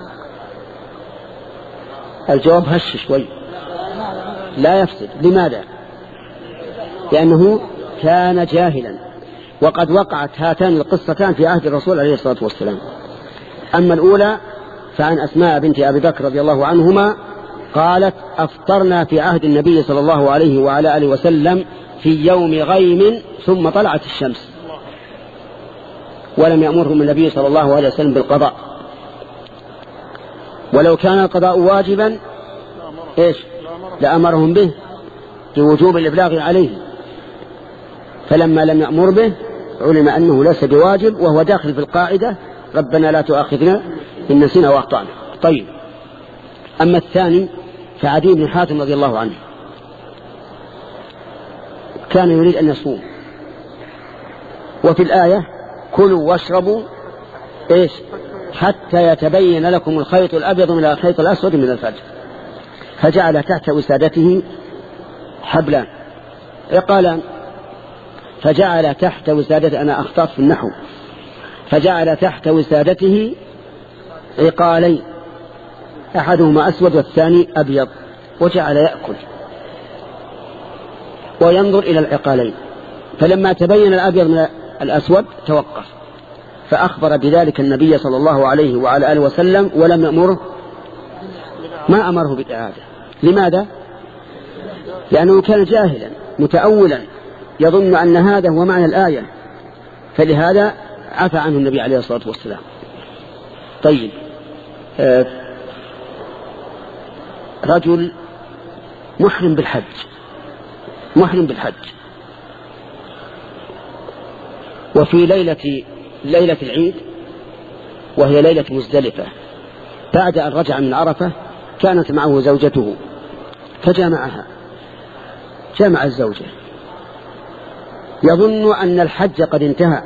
Speaker 1: الجواب هش شوي، لا يفسد. لماذا؟ لأنه كان جاهلا، وقد وقعت هاتان القصتان في عهد الرسول عليه الصلاة والسلام. أما الأولى فعن أسماء بنت أبي بكر رضي الله عنهما قالت أفطرنا في عهد النبي صلى الله عليه وعلى آله وسلم في يوم غيم ثم طلعت الشمس، ولم يأمرهم النبي صلى الله عليه وسلم بالقضاء، ولو كان القضاء واجبا إيش لأمرهم به بوجوب الإبلاغ عليه، فلما لم يأمر به علم أنه ليس بواجب، وهو داخل في القاعدة ربنا لا تؤاخذنا إن نسينا وأخطأنا. طيب، أما الثاني فعدي بن حاتم رضي الله عنه كان يريد أن يصوم، وفي الآية كلوا واشربوا إيش حتى يتبين لكم الخيط الأبيض من الخيط الأسود من الفجر، فجعل تحت وسادته حبلان عقالان، فجعل تحت وسادته، أنا أخطأت في النحو، فجعل تحت وسادته عقالين أحدهما أسود والثاني أبيض، وجعل يأكل وينظر إلى العقالين، فلما تبين الأبيض من الأسود توقف، فأخبر بذلك النبي صلى الله عليه وعلى آله وسلم ولم يأمره، ما أمره بالإعادة. لماذا؟ لأنه كان جاهلا متأولا يظن أن هذا هو معنى الآية، فلهذا عفى عنه النبي عليه الصلاة والسلام. طيب، آه رجل محرم بالحج محرم بالحج وفي ليلة ليلة العيد وهي ليلة مزدلفة، بعد أن رجع من عرفة كانت معه زوجته فجامعها، جامع الزوجة يظن أن الحج قد انتهى،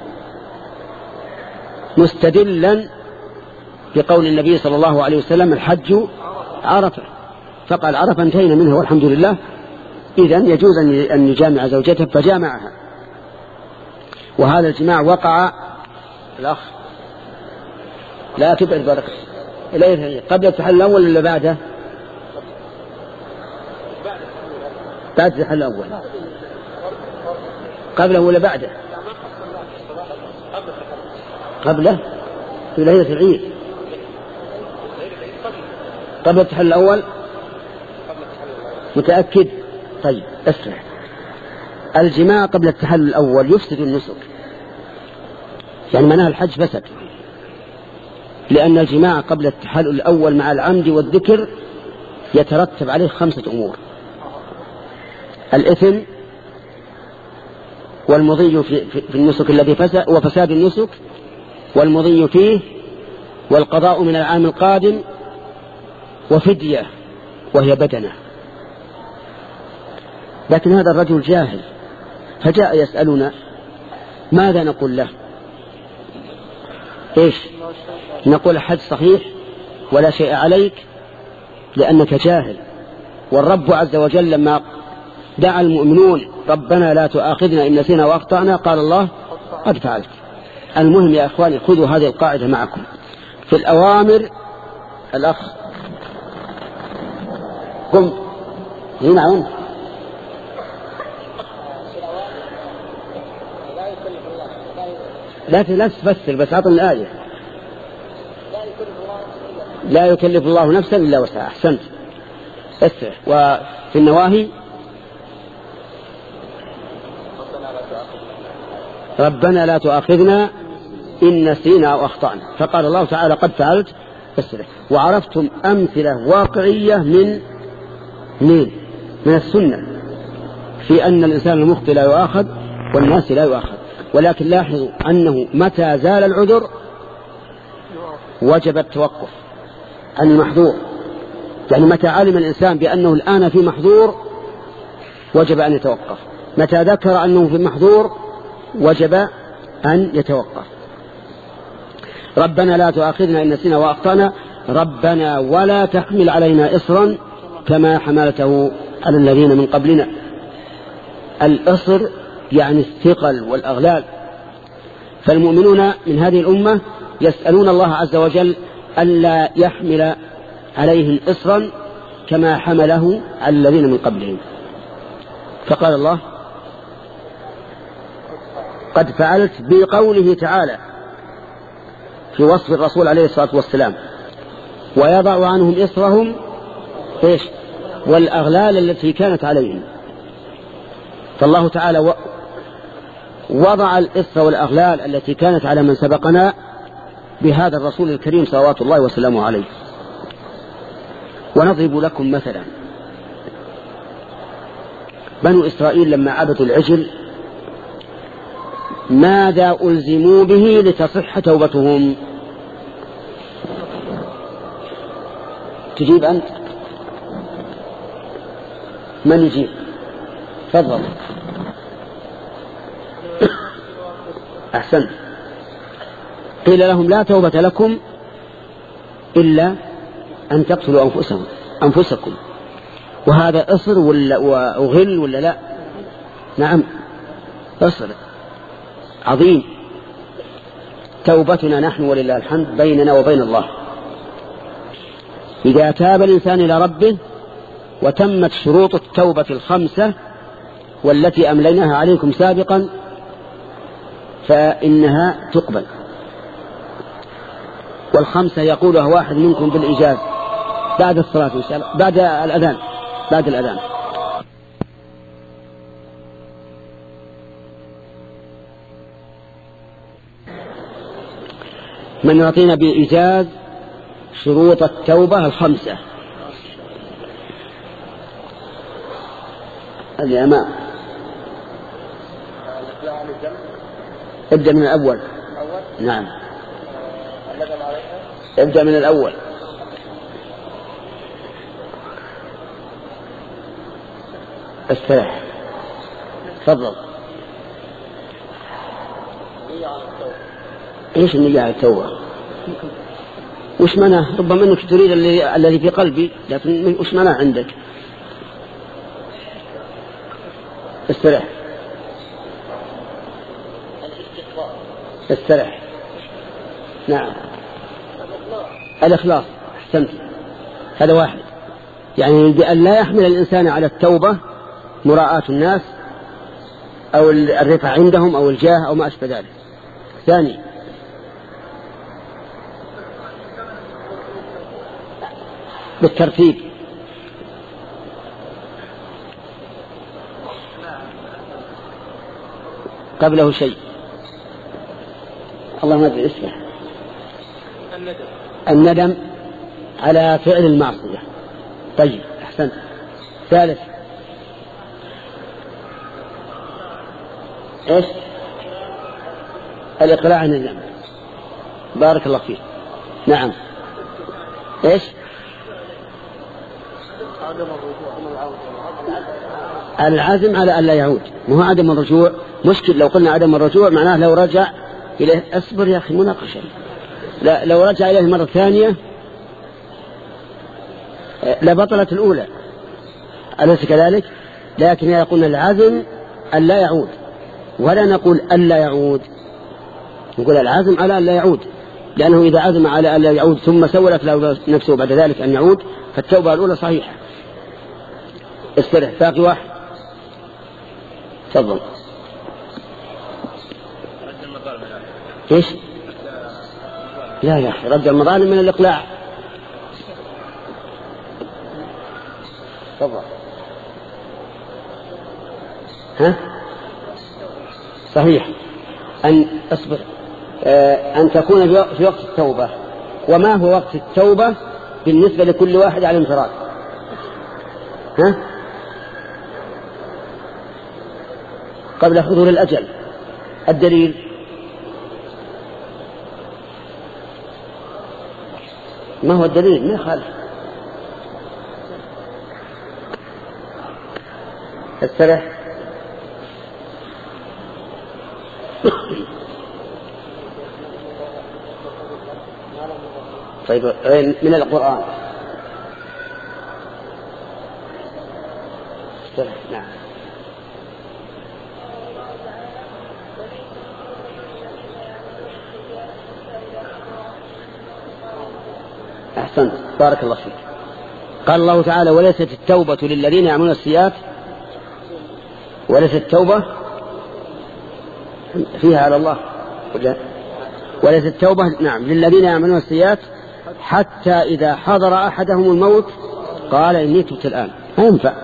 Speaker 1: مستدلا بقول النبي صلى الله عليه وسلم الحج عرفة، فقال عرفة انتهينا منها والحمد لله، إذن يجوز أن يجامع زوجته، فجامعها. وهذا الجماع وقع الأخ لا تبعد بركة إليه قبل التحلل الأول ولا بعده؟ بعد التحلل الأول، قبله ولا بعده؟ قبله في ليلة العيد، قبل التحلل الأول، متأكد؟ طيب اسمع، الجماع قبل التحلل الأول يفسد النسك، يعني معناها الحج فسد، لأن الجماع قبل التحلل الأول مع العمد والذكر يترتب عليه خمسة أمور: الإثم والمضي في, في النسك الذي فسد وفساد النسك والمضي فيه والقضاء من العام القادم وفدية وهي بدنة. لكن هذا الرجل جاهل فجاء يسألنا ماذا نقول له؟ إيش نقول؟ الحج صحيح ولا شيء عليك لأنك جاهل، والرب عز وجل لما دعا المؤمنون ربنا لا تؤاخذنا إن نسينا وأخطأنا قال الله قد فعلت. المهم يا أخواني خذوا هذه القاعدة معكم في الأوامر. الأخ قم هنا عون لا لا تفسر بس أعطنا الآية. لا يكلف الله نفسا إلا وسعها. أحسنت. اسمع. وفي النواهي ربنا لا تؤاخذنا إن نسينا أو أخطأنا، فقال الله تعالى قد فعلت. اسمع. وعرفتم أمثلة واقعية من من من السنة في أن الإنسان المخطئ لا يؤاخذ والناس لا يؤاخذ، ولكن لاحظوا أنه متى زال العذر وجب التوقف عن المحظور، يعني متى علم الإنسان بأنه الآن في محظور وجب أن يتوقف، متى ذكر أنه في محظور وجب أن يتوقف. ربنا لا تؤاخذنا إن نسينا وأخطأنا، ربنا ولا تحمل علينا إصرا كما حملته على الذين من قبلنا. الإصر يعني الثقل والأغلال، فالمؤمنون من هذه الأمة يسألون الله عز وجل ألا يحمل عليهم إصرا كما حمله على الذين من قبلهم. فقال الله قد فعلت بقوله تعالى في وصف الرسول عليه الصلاة والسلام ويضع عنهم إصرهم إيش والأغلال التي كانت عليهم. فالله تعالى وضع الإصر والأغلال التي كانت على من سبقنا بهذا الرسول الكريم صلوات الله وسلامه عليه. ونضرب لكم مثلا بنو إسرائيل لما عبدوا العجل ماذا ألزموا به لتصح توبتهم؟ تجيب أنت؟ من يجيب؟ تفضل. أحسنت. قيل لهم لا توبة لكم إلا أن تقتلوا أنفسهم أنفسكم. وهذا إصر ولا وغل ولا لا؟ نعم إصر عظيم. توبتنا نحن ولله الحمد بيننا وبين الله. إذا تاب الإنسان إلى ربه وتمت شروط التوبة الخمسة والتي أمليناها عليكم سابقا فإنها تقبل. والخمسة يقولها واحد منكم بالإجازة بعد الصلاة إن شاء الله، بعد الأذان بعد الأذان. من يعطينا بإيجاز شروط التوبة الخمسة؟ هذه أمام. ابدأ من الأول. نعم ابدأ من الأول. استرح. تفضل. ايش النية على التوبة؟ وش معناه؟ ربما انك تريد الذي في قلبي، لكن وش معناه عندك؟ استرح استرح. نعم الإخلاص. أحسنت. هذا واحد، يعني بأن لا يحمل الإنسان على التوبة مراءة الناس أو الرفع عندهم أو الجاه أو ما أشبه ذلك. ثاني بالترتيب. قبله شيء الله ما أدري اسمه. الندم. الندم على فعل المعصية. طيب أحسنت. ثالث إيش؟ الإقلاع عن الذنب. بارك الله فيك. نعم إيش؟ العزم على أن لا يعود. مو عدم الرجوع مشكل. لو قلنا عدم الرجوع معناه لو رجع إليه. أصبر يا أخي مناقشة. لا لو رجع إليه مرة ثانية لبطلت الأولى، أليس كذلك؟ لكن يقول العزم أن لا يعود، ولا نقول أن لا يعود، نقول العزم على أن لا يعود، لأنه إذا عزم على أن لا يعود ثم سولت له نفسه بعد ذلك أن يعود فالتوبة الأولى صحيحة. استرح. باقي واحد. تفضل. ايش؟ لا يا أخي رد المظالم من الإقلاع. تفضل. ها؟ صحيح. أن أصبر آه أن تكون في وقت التوبة. وما هو وقت التوبة بالنسبة لكل واحد على انفراد؟ ها؟ قبل حضور الأجل. الدليل ما هو الدليل؟ ما يخالف. استرح. طيب من القرآن. استرح. نعم أحسنت بارك الله فيك. قال الله تعالى وليست التوبة للذين يعملون السيئات، وليست التوبة فيها على الله، وليست التوبة نعم للذين يعملون السيئات حتى إذا حضر أحدهم الموت قال إني تبت الآن. ما ينفع.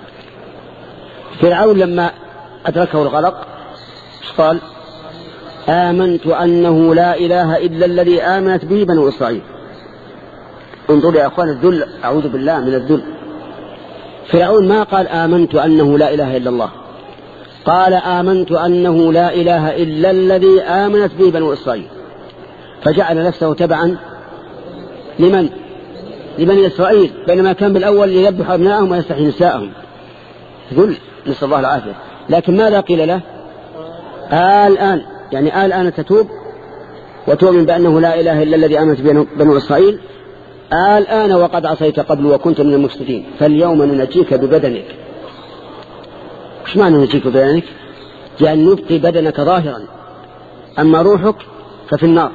Speaker 1: فرعون لما أدركه الغرق قال آمنت أنه لا إله إلا الذي آمنت به بنو إسرائيل. انظروا يا أخوان الذل، أعوذ بالله من الذل. فرعون ما قال آمنت أنه لا إله إلا الله، قال آمنت أنه لا إله إلا الذي آمنت به بنو إسرائيل، فجعل نفسه تبعا لمن؟ لبني إسرائيل، بينما كان بالأول يذبح أبنائهم ويستحيي نساءهم. ذل، نسأل الله العافية. لكن ماذا قيل له؟ الآن، يعني الآن تتوب وتؤمن بأنه لا إله إلا الذي آمنت به بنو إسرائيل، الآن وقد عصيت قبل وكنت من المفسدين، فاليوم ننجيك ببدنك. ايش معنى ننجيك ببدنك؟ يعني نبقي بدنك ظاهرا، أما روحك ففي النار.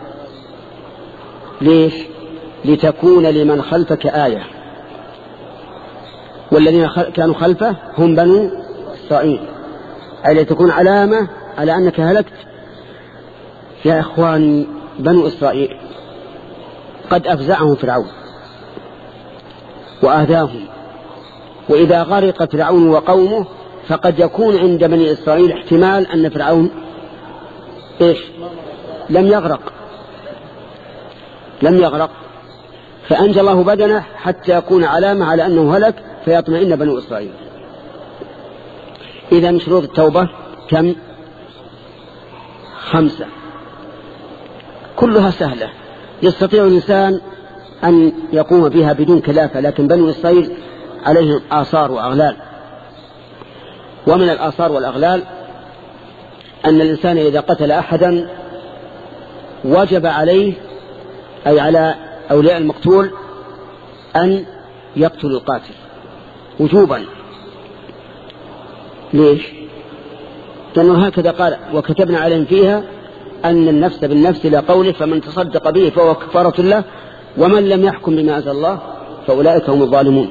Speaker 1: ليش؟ لتكون لمن خلفك آية، والذين كانوا خلفه هم بنو إسرائيل، أي لتكون علامة على أنك هلكت. يا إخواني بنو إسرائيل قد أفزعهم فرعون وآذاهم، وإذا غرق فرعون وقومه فقد يكون عند بني إسرائيل احتمال أن فرعون إيش؟ لم يغرق لم يغرق فأنجى الله بدنه حتى يكون علامة على أنه هلك فيطمئن بنو إسرائيل. إذا شروط التوبة كم؟ خمسة، كلها سهلة يستطيع الإنسان أن يقوم بها بدون كلافة، لكن بنو إسرائيل عليهم آثار وأغلال. ومن الآثار والأغلال أن الإنسان إذا قتل أحدا وجب عليه، أي على أولياء المقتول، أن يقتلوا القاتل وجوبا. ليش؟ لأنه هكذا قال وكتبنا عليهم فيها أن النفس بالنفس لا قوله فمن تصدق به فهو كفارة له ومن لم يحكم بما أنزل الله فأولئك هم الظالمون.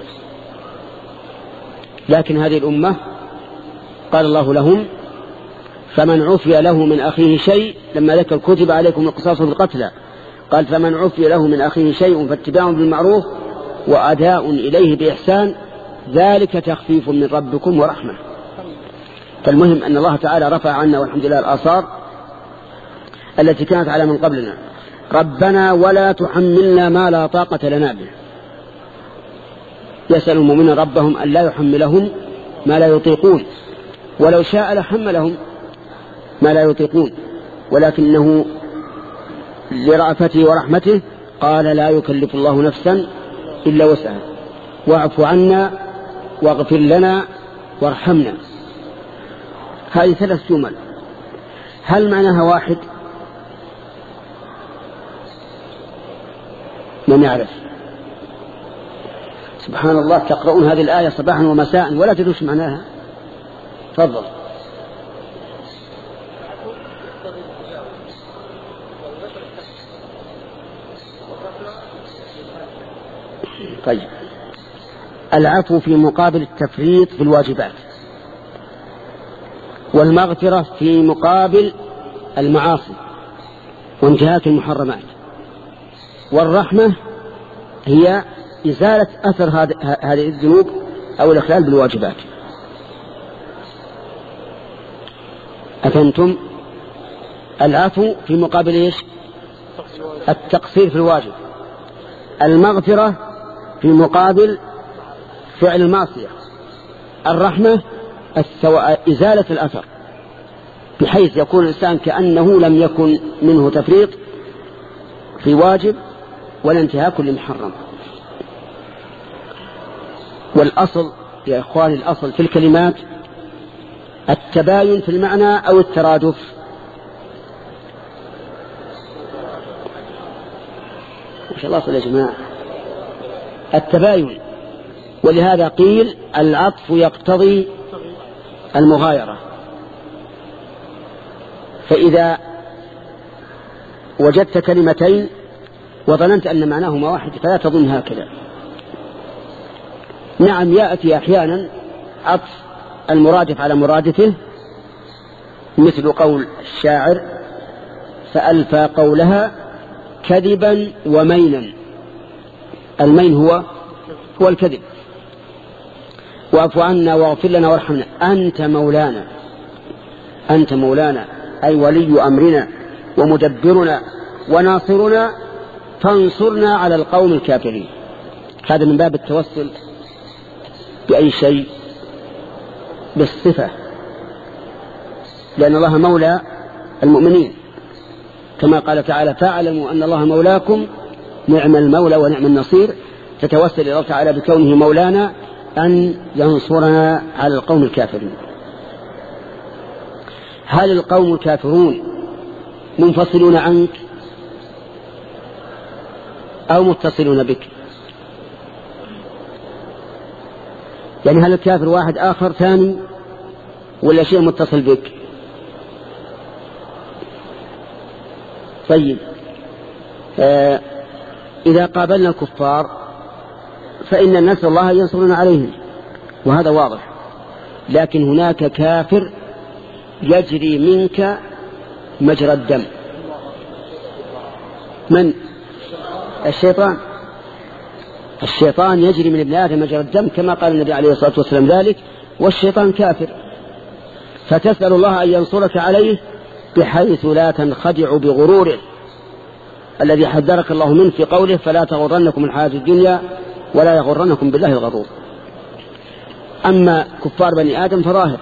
Speaker 1: لكن هذه الأمة قال الله لهم فمن عفي له من أخيه شيء، لما ذكر كتب عليكم القصاص في القتلى قال فمن عفي له من أخيه شيء فاتباع بالمعروف وأداء إليه بإحسان ذلك تخفيف من ربكم ورحمة. فالمهم أن الله تعالى رفع عنا والحمد لله الآثار التي كانت على من قبلنا. ربنا ولا تحملنا ما لا طاقة لنا به. يسأل المؤمنين ربهم أن لا يحملهم ما لا يطيقون، ولو شاء لحملهم ما لا يطيقون، ولكنه لرأفته ورحمته قال لا يكلف الله نفسا إلا وسعها واعف عنا واغفر لنا وارحمنا. هذه ثلاث جمل، هل معناها واحد؟ من يعرف؟ سبحان الله، تقرؤون هذه الآية صباحا ومساء ولا تدرون معناها. تفضل. طيب، العفو في مقابل التفريط في الواجبات، والمغفرة في مقابل المعاصي وانتهاك المحرمات، والرحمة هي إزالة أثر هذه الذنوب أو الإخلال بالواجبات. أفهمتم؟ العفو في مقابل إيش؟ التقصير في الواجب. المغفرة في مقابل فعل المعصية. الرحمة إزالة الأثر بحيث يكون الإنسان كأنه لم يكن منه تفريط في واجب ولا انتهاك لمحرم. والأصل يا إخواني، الأصل في الكلمات التباين في المعنى أو الترادف. ما شاء الله صلى يا جماعة، التباين. ولهذا قيل العطف يقتضي المغايرة. فإذا وجدت كلمتين وظننت أن معناهما واحد فلا تظن هكذا. نعم يأتي أحيانا عطف المرادف على مرادفه، مثل قول الشاعر فألفى قولها كذبا ومينا. المين هو هو الكذب. واعف عنا واغفر لنا وارحمنا أنت مولانا، أنت مولانا أي ولي أمرنا ومدبرنا وناصرنا، فانصرنا على القوم الكافرين. هذا من باب التوسل بأي شيء؟ بالصفة، لأن الله مولى المؤمنين كما قال تعالى فاعلموا أن الله مولاكم نعم المولى ونعم النصير. تتوسل إلى الله تعالى بكونه مولانا أن ينصرنا على القوم الكافرين. هل القوم الكافرون منفصلون عنك أو متصلون بك؟ يعني هل الكافر واحد آخر ثاني ولا شيء متصل بك؟ طيب آه إذا قابلنا الكفار فإن نسأل الله ينصرنا عليهم وهذا واضح، لكن هناك كافر يجري منك مجرى الدم. من؟ الشيطان. الشيطان يجري من ابن آدم مجرى الدم كما قال النبي عليه الصلاة والسلام ذلك، والشيطان كافر، فتسأل الله أن ينصرك عليه بحيث لا تنخدع بغروره الذي حذرك الله منه في قوله فلا تغرنكم الحياة الدنيا ولا يغرنكم بالله الغرور. أما كفار بني آدم فظاهر.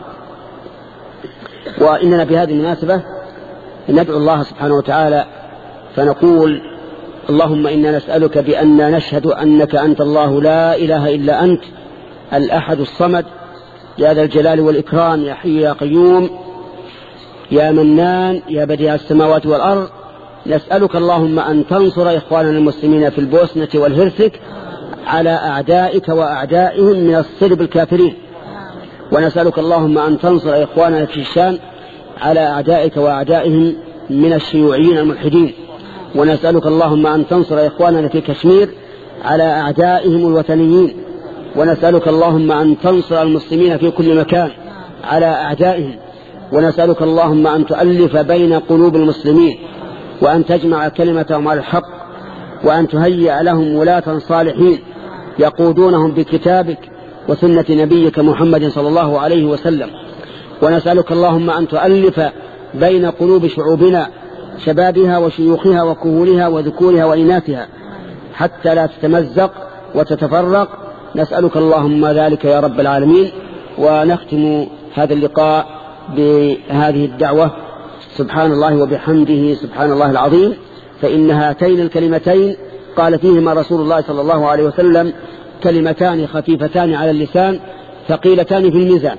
Speaker 1: وإننا بهذه المناسبة ندعو الله سبحانه وتعالى فنقول اللهم إنا نسألك بأننا نشهد أنك أنت الله لا إله إلا أنت الأحد الصمد يا ذا الجلال والإكرام يا حي يا قيوم يا منان يا بديع السماوات والأرض. نسألك اللهم أن تنصر إخواننا المسلمين في البوسنة والهرسك على أعدائك وأعدائهم من الصلب الكافرين، ونسألك اللهم أن تنصر إخواننا في الشام على أعدائك وأعدائهم من الشيوعيين الملحدين، ونسألك اللهم أن تنصر إخواننا في كشمير على أعدائهم الوثنيين، ونسألك اللهم أن تنصر المسلمين في كل مكان على أعدائهم، ونسألك اللهم أن تؤلف بين قلوب المسلمين وأن تجمع كلمتهم على الحق، وأن تهيئ لهم ولاة صالحين يقودونهم بكتابك وسنة نبيك محمد صلى الله عليه وسلم. ونسألك اللهم أن تؤلف بين قلوب شعوبنا شبابها وشيوخها وكهولها وذكورها وإناثها حتى لا تتمزق وتتفرق. نسألك اللهم ذلك يا رب العالمين. ونختم هذا اللقاء بهذه الدعوة سبحان الله وبحمده سبحان الله العظيم، فإن هاتين الكلمتين قال فيهما رسول الله صلى الله عليه وسلم كلمتان خفيفتان على اللسان ثقيلتان في الميزان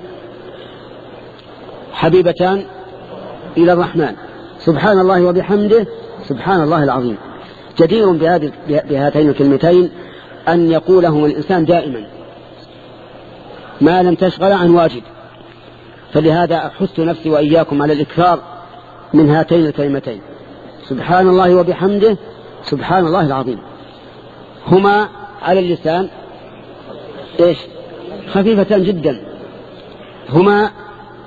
Speaker 1: حبيبتان إلى الرحمن سبحان الله وبحمده سبحان الله العظيم. جدير بهاتين الكلمتين أن يقولهما الإنسان دائما ما لم تشغل عن واجب، فلهذا أحث نفسي وإياكم على الإكثار من هاتين الكلمتين سبحان الله وبحمده سبحان الله العظيم. هما على اللسان إيش؟ خفيفتان جدا، هما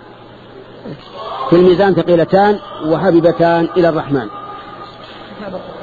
Speaker 1: في الميزان ثقيلتان وحبيبتان إلى الرحمن.